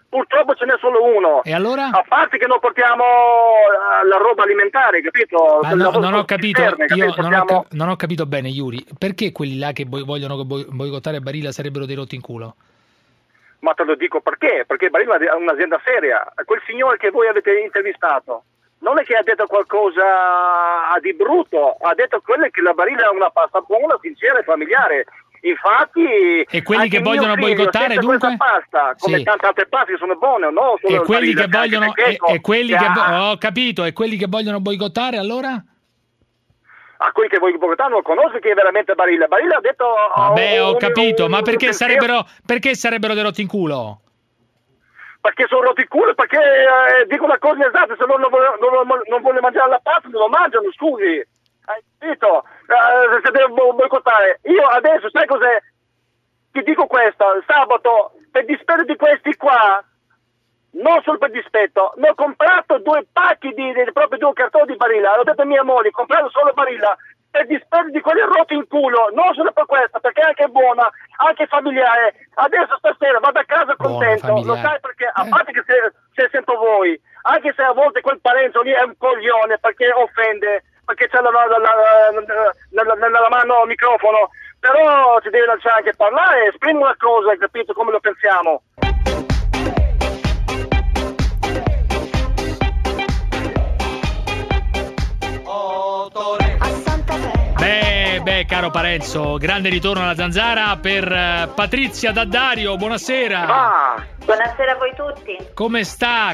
Purtroppo ce n'è solo uno. E allora? A parte che non portiamo la roba alimentare, capito? Non ho capito, non ho capito bene, Yuri. Perché quelli là che vogliono boicottare Barilla sarebbero dei rotti in culo? Ma te lo dico perché? Perché Barilla è un'azienda seria. Quel signore che voi avete intervistato non è che ha detto qualcosa di brutto, ha detto che la Barilla è una pasta buona, sincera e familiare. Infatti, e quelli che vogliono boicottare dunque? Pasta, come tante altre paste che sono buone, no? E quelli che vogliono, ho capito, e quelli che vogliono boicottare allora? A quelli che vogliono boicottare non conosco chi è veramente Barilla. Barilla ha detto. Vabbè, ho capito, ma perché sarebbero dei rotti in culo? Perché sono rotti in culo, perché dico la cosa esatta, se non vuole mangiare la pasta non lo mangiano, scusi. Hai capito? Se devo boicottare. Io adesso, sai cos'è? Ti dico questo, sabato, per dispetto di questi qua, non solo per dispetto, ne ho comprato 2 pacchi proprio 2 cartoni di Barilla. Ho detto a mia moglie, comprato solo Barilla, per dispetto di quelli rotti in culo, non solo per questo, perché è anche buona, anche familiare. Adesso stasera vado a casa contento, lo sai perché, a parte che se sento voi, anche se a volte quel Parenzo lì è un coglione perché offende, perché c'è nella mano il microfono, però ci deve lasciare anche parlare, esprimi una cosa, hai capito come lo pensiamo. Beh, caro Parenzo, grande ritorno alla Zanzara per Patrizia D'Addario, buonasera. Buonasera a voi tutti. Come sta?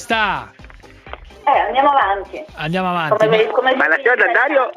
Andiamo avanti. Ma la signora D'Addario,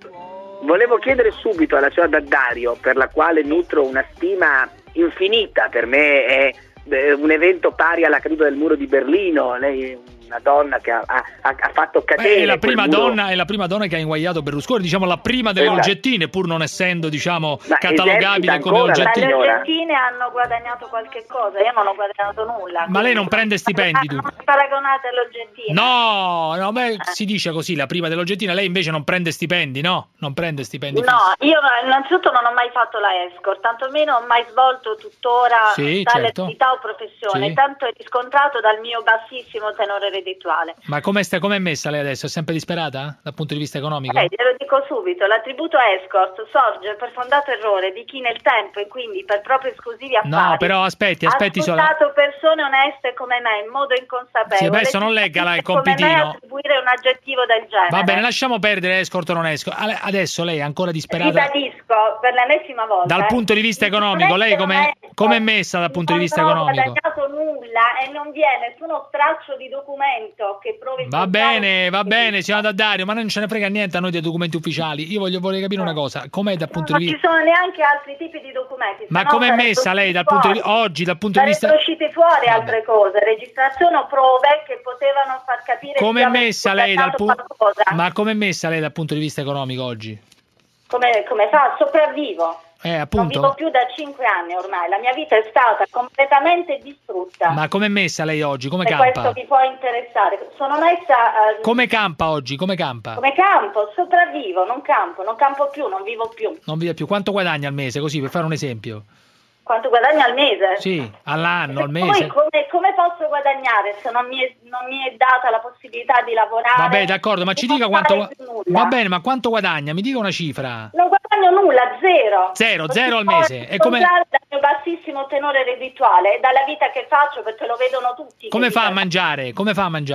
volevo chiedere subito alla signora D'Addario, per la quale nutro una stima infinita, per me è un evento pari alla caduta del muro di Berlino. Lei è una donna che ha fatto cadere. È la prima donna che ha inguagliato Berlusconi, diciamo la prima delle Olgettine, pur non essendo catalogabile come Olgettine. Ma le Olgettine hanno guadagnato qualche cosa, io non ho guadagnato nulla. Ma lei non prende stipendi, non paragonate all'Olgettine. No, si dice così, la prima dell'Olgettine, lei invece non prende stipendi, no? Non prende stipendi fissi. Io innanzitutto non ho mai fatto la escort, tantomeno ho mai svolto tuttora tale attività o professione, tanto è riscontrato dal mio bassissimo tenore reddituale. Ma come è messa lei adesso? È sempre disperata dal punto di vista economico? Glielo dico subito, l'attributo escort sorge per fondato errore di chi nel tempo e quindi per propri esclusivi affari no, però aspetti ha sfruttato persone oneste come me in modo inconsapevole. Sì, adesso non legga là il compitino. Come me attribuire un aggettivo del genere. Va bene, lasciamo perdere escort o non escort. Adesso lei è ancora disperata. Ribadisco per l'ennesima volta. Dal punto di vista economico, lei come è messa dal punto di vista economico? Non ho guadagnato nulla e non vi è nessuno straccio di documento che provi. Va bene, signora D'Addario, ma non ce ne frega niente a noi dei documenti ufficiali. Io vorrei capire una cosa, com'è dal punto di vista. Non ci sono neanche altri tipi di documenti. Ma com'è messa lei dal punto di oggi, dal punto di vista. Sono uscite fuori altre cose, registrazione o prove che potevano far capire. Come è messa lei dal punto. Ma com'è messa lei dal punto di vista economico oggi? Come fa? Sopravvivo. Appunto. Non vivo più da 5 anni ormai, la mia vita è stata completamente distrutta. Ma come è messa lei oggi? Come campa? Questo vi può interessare. Sono messa. Come campa oggi? Come campo? Sopravvivo, non campo più, non vivo più. Non vive più. Quanto guadagna al mese? Così per fare un esempio. Quanto guadagna al mese? Sì, all'anno, al mese. Poi come posso guadagnare se non mi è data la possibilità di lavorare? Vabbè, d'accordo, ma ci dica quanto. Va bene, ma quanto guadagna? Mi dica una cifra. Non guadagno nulla, zero al mese. E come dal mio bassissimo tenore reddituale e dalla vita che faccio, perché lo vedono tutti. Come fa a mangiare? Come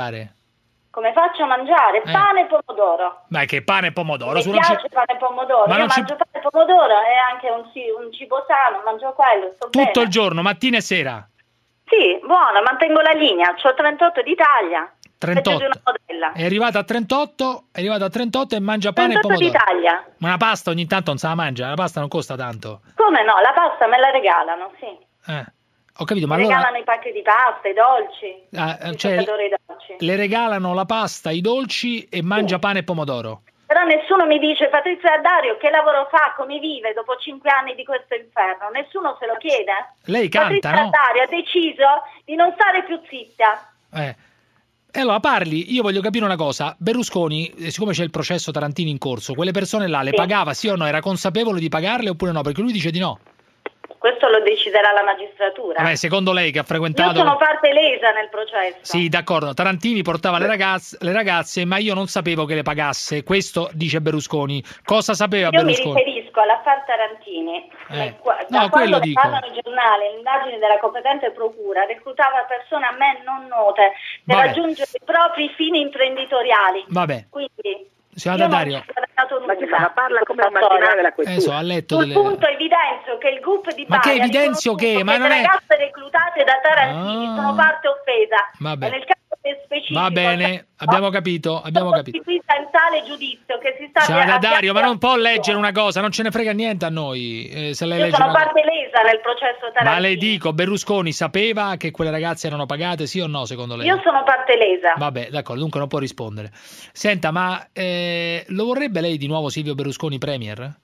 faccio a mangiare? Pane e pomodoro. Ma che pane e pomodoro? Mi piace pane e pomodoro. Io mangio pane e pomodoro, è anche un cibo sano, mangio quello, sto bene. Tutto il giorno, mattina e sera? Sì, buono, mantengo la linea, c'ho 38 d'Italia. 38. È arrivata a 38 e mangia pane e pomodoro. d'Italia. Ma una pasta ogni tanto non se la mangia, la pasta non costa tanto. Come no? La pasta me la regalano, sì. Ho capito, ma regalano i pacchi di pasta, i dolci, i dolci. Le regalano la pasta, i dolci e mangia pane e pomodoro. Però nessuno mi dice, Patrizia D'Addario, che lavoro fa, come vive dopo 5 anni di questo inferno? Nessuno se lo chiede? Lei canta, Patrizia D'Addario ha deciso di non stare più zitta. E allora parli, io voglio capire una cosa. Berlusconi, siccome c'è il processo Tarantini in corso, quelle persone là le pagava sì o no? Era consapevole di pagarle oppure no? Perché lui dice di no. Questo lo deciderà la magistratura. Vabbè, secondo lei che ha frequentato... Io sono parte lesa nel processo. Sì, d'accordo. Tarantini portava le ragazze, ma io non sapevo che le pagasse. Questo dice Berlusconi. Cosa sapeva Berlusconi? Io mi riferisco all'affare Tarantini. Da quando parlano i giornali, le indagini della competente procura, reclutava persone a me non note per raggiungere i propri fini imprenditoriali. Vabbè. Quindi... Signor Daddario, ma ci fa, parla come un mattinale della questura. ha letto sul punto evidenzio che il gruppo di Bari, ma che evidenzio che? Ma non le è... ragazze reclutate da Tarantini sono parte offesa. Vabbè. E nel caso specifico, va bene, abbiamo capito. Costituita in tale giudizio che si sta... Signor Daddario, ma non può leggere una cosa, non ce ne frega niente a noi. Se lei io legge sono parte lesa nel processo Tarantini. Ma le dico, Berlusconi sapeva che quelle ragazze erano pagate, sì o no, secondo lei? Io sono parte lesa. Vabbè, d'accordo, dunque non può rispondere. Senta, ma lo vorrebbe lei di nuovo Silvio Berlusconi premier?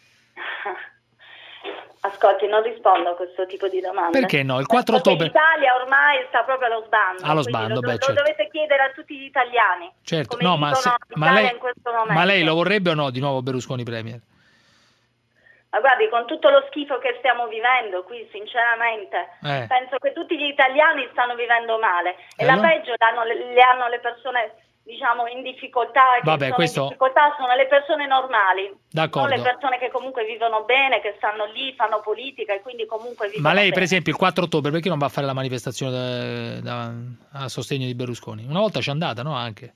Ascolti, non rispondo a questo tipo di domande. Perché no? Il 4 ottobre... L'Italia ormai sta proprio allo sbando. Allo sbando, lo dovete chiedere a tutti gli italiani. Certo, come no, ma lei lo vorrebbe o no di nuovo Berlusconi premier? Ma guardi, con tutto lo schifo che stiamo vivendo qui, sinceramente, penso che tutti gli italiani stanno vivendo male. E la peggio le hanno le persone... diciamo in difficoltà, in difficoltà sono le persone normali, non le persone che comunque vivono bene, che stanno lì, fanno politica e quindi comunque vivono Ma lei bene. Per esempio il 4 ottobre perché non va a fare la manifestazione a sostegno di Berlusconi? Una volta c'è andata, no? Anche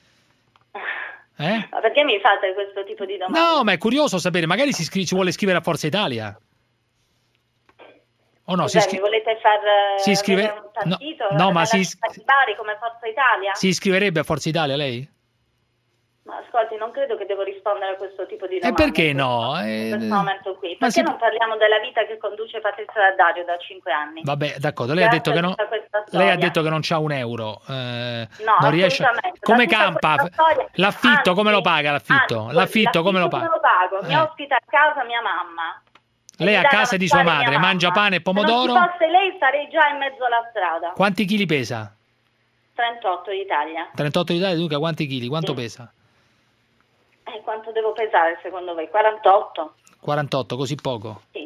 Ma perché mi fate questo tipo di domande? No, ma è curioso sapere, magari ci vuole iscrivere a Forza Italia. O no, mi volete far un partito? No, ma Bari come Forza Italia? Si iscriverebbe a Forza Italia lei? Ma ascolti, non credo che devo rispondere a questo tipo di domande. E perché no? In questo momento qui. Perché non parliamo della vita che conduce Patrizio Daddario da 5 anni? Vabbè, d'accordo. Lei ha detto che non c'ha un euro. No, non riesce. Come campa? L'affitto come lo paga? L'affitto come lo paga? Come lo pago? Mi ospita a casa mia mamma. Lei a casa di sua madre mangia pane e pomodoro? Se non ci fosse lei sarei già in mezzo alla strada. Quanti chili pesa? 38 d'Italia. 38 d'Italia, dunque quanti chili? Quanto pesa? Quanto devo pesare secondo voi? 48? 48, così poco? Sì.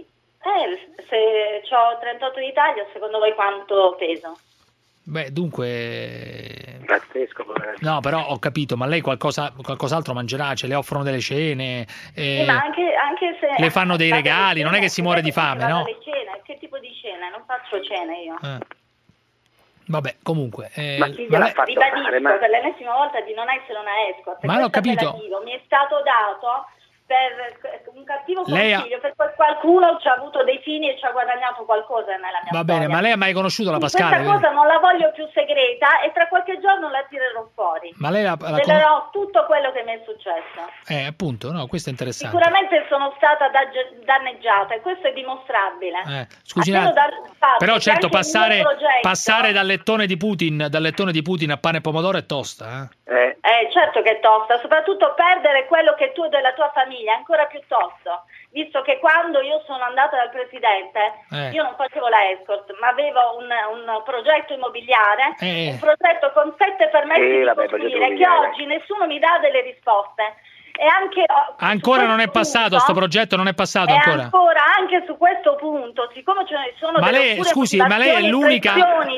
Se ho 38 d'Italia, secondo voi quanto peso? Beh, dunque... Pazzesco. No, però ho capito, ma lei qualcos'altro mangerà? Ce le offrono delle cene? Sì, ma anche se... Le fanno dei regali, non è che si muore di fame, no? Le cene, che tipo di cene? Non faccio cene io. Vabbè, comunque... ma chi gliel'ha fatto fare? Per l'ennesima volta di non essere una escort. Ma l'ho capito. Mi è stato dato... per un cattivo consiglio, per qualcuno ci ha avuto dei fini e ci ha guadagnato qualcosa nella mia storia. Bene, ma lei ha mai conosciuto la Pascale? Questa cosa non la voglio più segreta e tra qualche giorno la tirerò fuori. Ma lei dirò tutto quello che mi è successo. Appunto, no, questo è interessante. Sicuramente sono stata danneggiata e questo è dimostrabile. Scusi, però certo passare dal lettone di Putin a pane e pomodoro è tosta, certo che è tosta, soprattutto perdere quello che tu e della tua famiglia, ancora più tosto, visto che quando io sono andata dal presidente io non facevo la escort, ma avevo un progetto immobiliare, un progetto con 7 permessi di costruire, che oggi nessuno mi dà delle risposte. E anche ancora non è passato sto progetto, non è passato ancora. Anche su questo punto, siccome ce ne sono ma lei è l'unica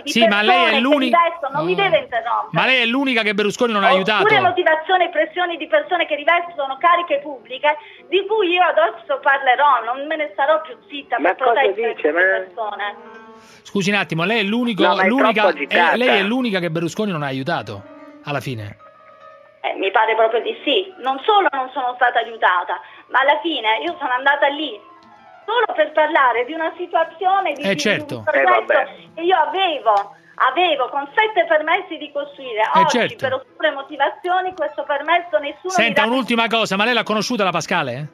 non mi deve interrompere. Ma lei è l'unica che Berlusconi non ha aiutato. Oppure motivazioni e pressioni di persone che rivestono cariche pubbliche di cui io adesso parlerò, non me ne starò più zitta per proteggere queste persone. Scusi un attimo, lei è l'unica che Berlusconi non ha aiutato alla fine. Mi pare proprio di sì. Non solo non sono stata aiutata, ma alla fine io sono andata lì solo per parlare di una situazione di un progetto che io avevo con 7 permessi di costruire. Oggi per oscure motivazioni questo permesso nessuno. Senta, un'ultima cosa, ma lei l'ha conosciuta la Pascale?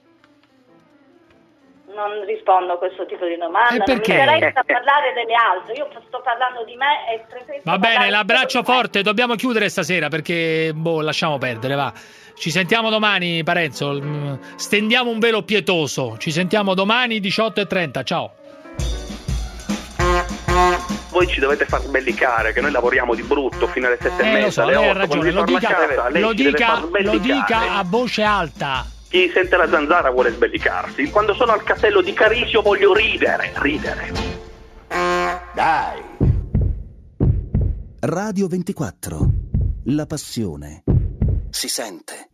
Non rispondo a questo tipo di domanda. Perché? Non mi interessa parlare delle altre. Io sto parlando di me e preferisco. Va bene, l'abbraccio forte. Dobbiamo chiudere stasera perché lasciamo perdere, va. Ci sentiamo domani, Parenzo. Stendiamo un velo pietoso. Ci sentiamo domani 18:30. Ciao. Voi ci dovete far sbellicare che noi lavoriamo di brutto fino alle 7:30. Lo so, lei ha ragione. Lo dica a voce alta. Chi sente la zanzara vuole sbellicarsi. Quando sono al castello di Carisio voglio ridere. Dai. Radio 24. La passione si sente.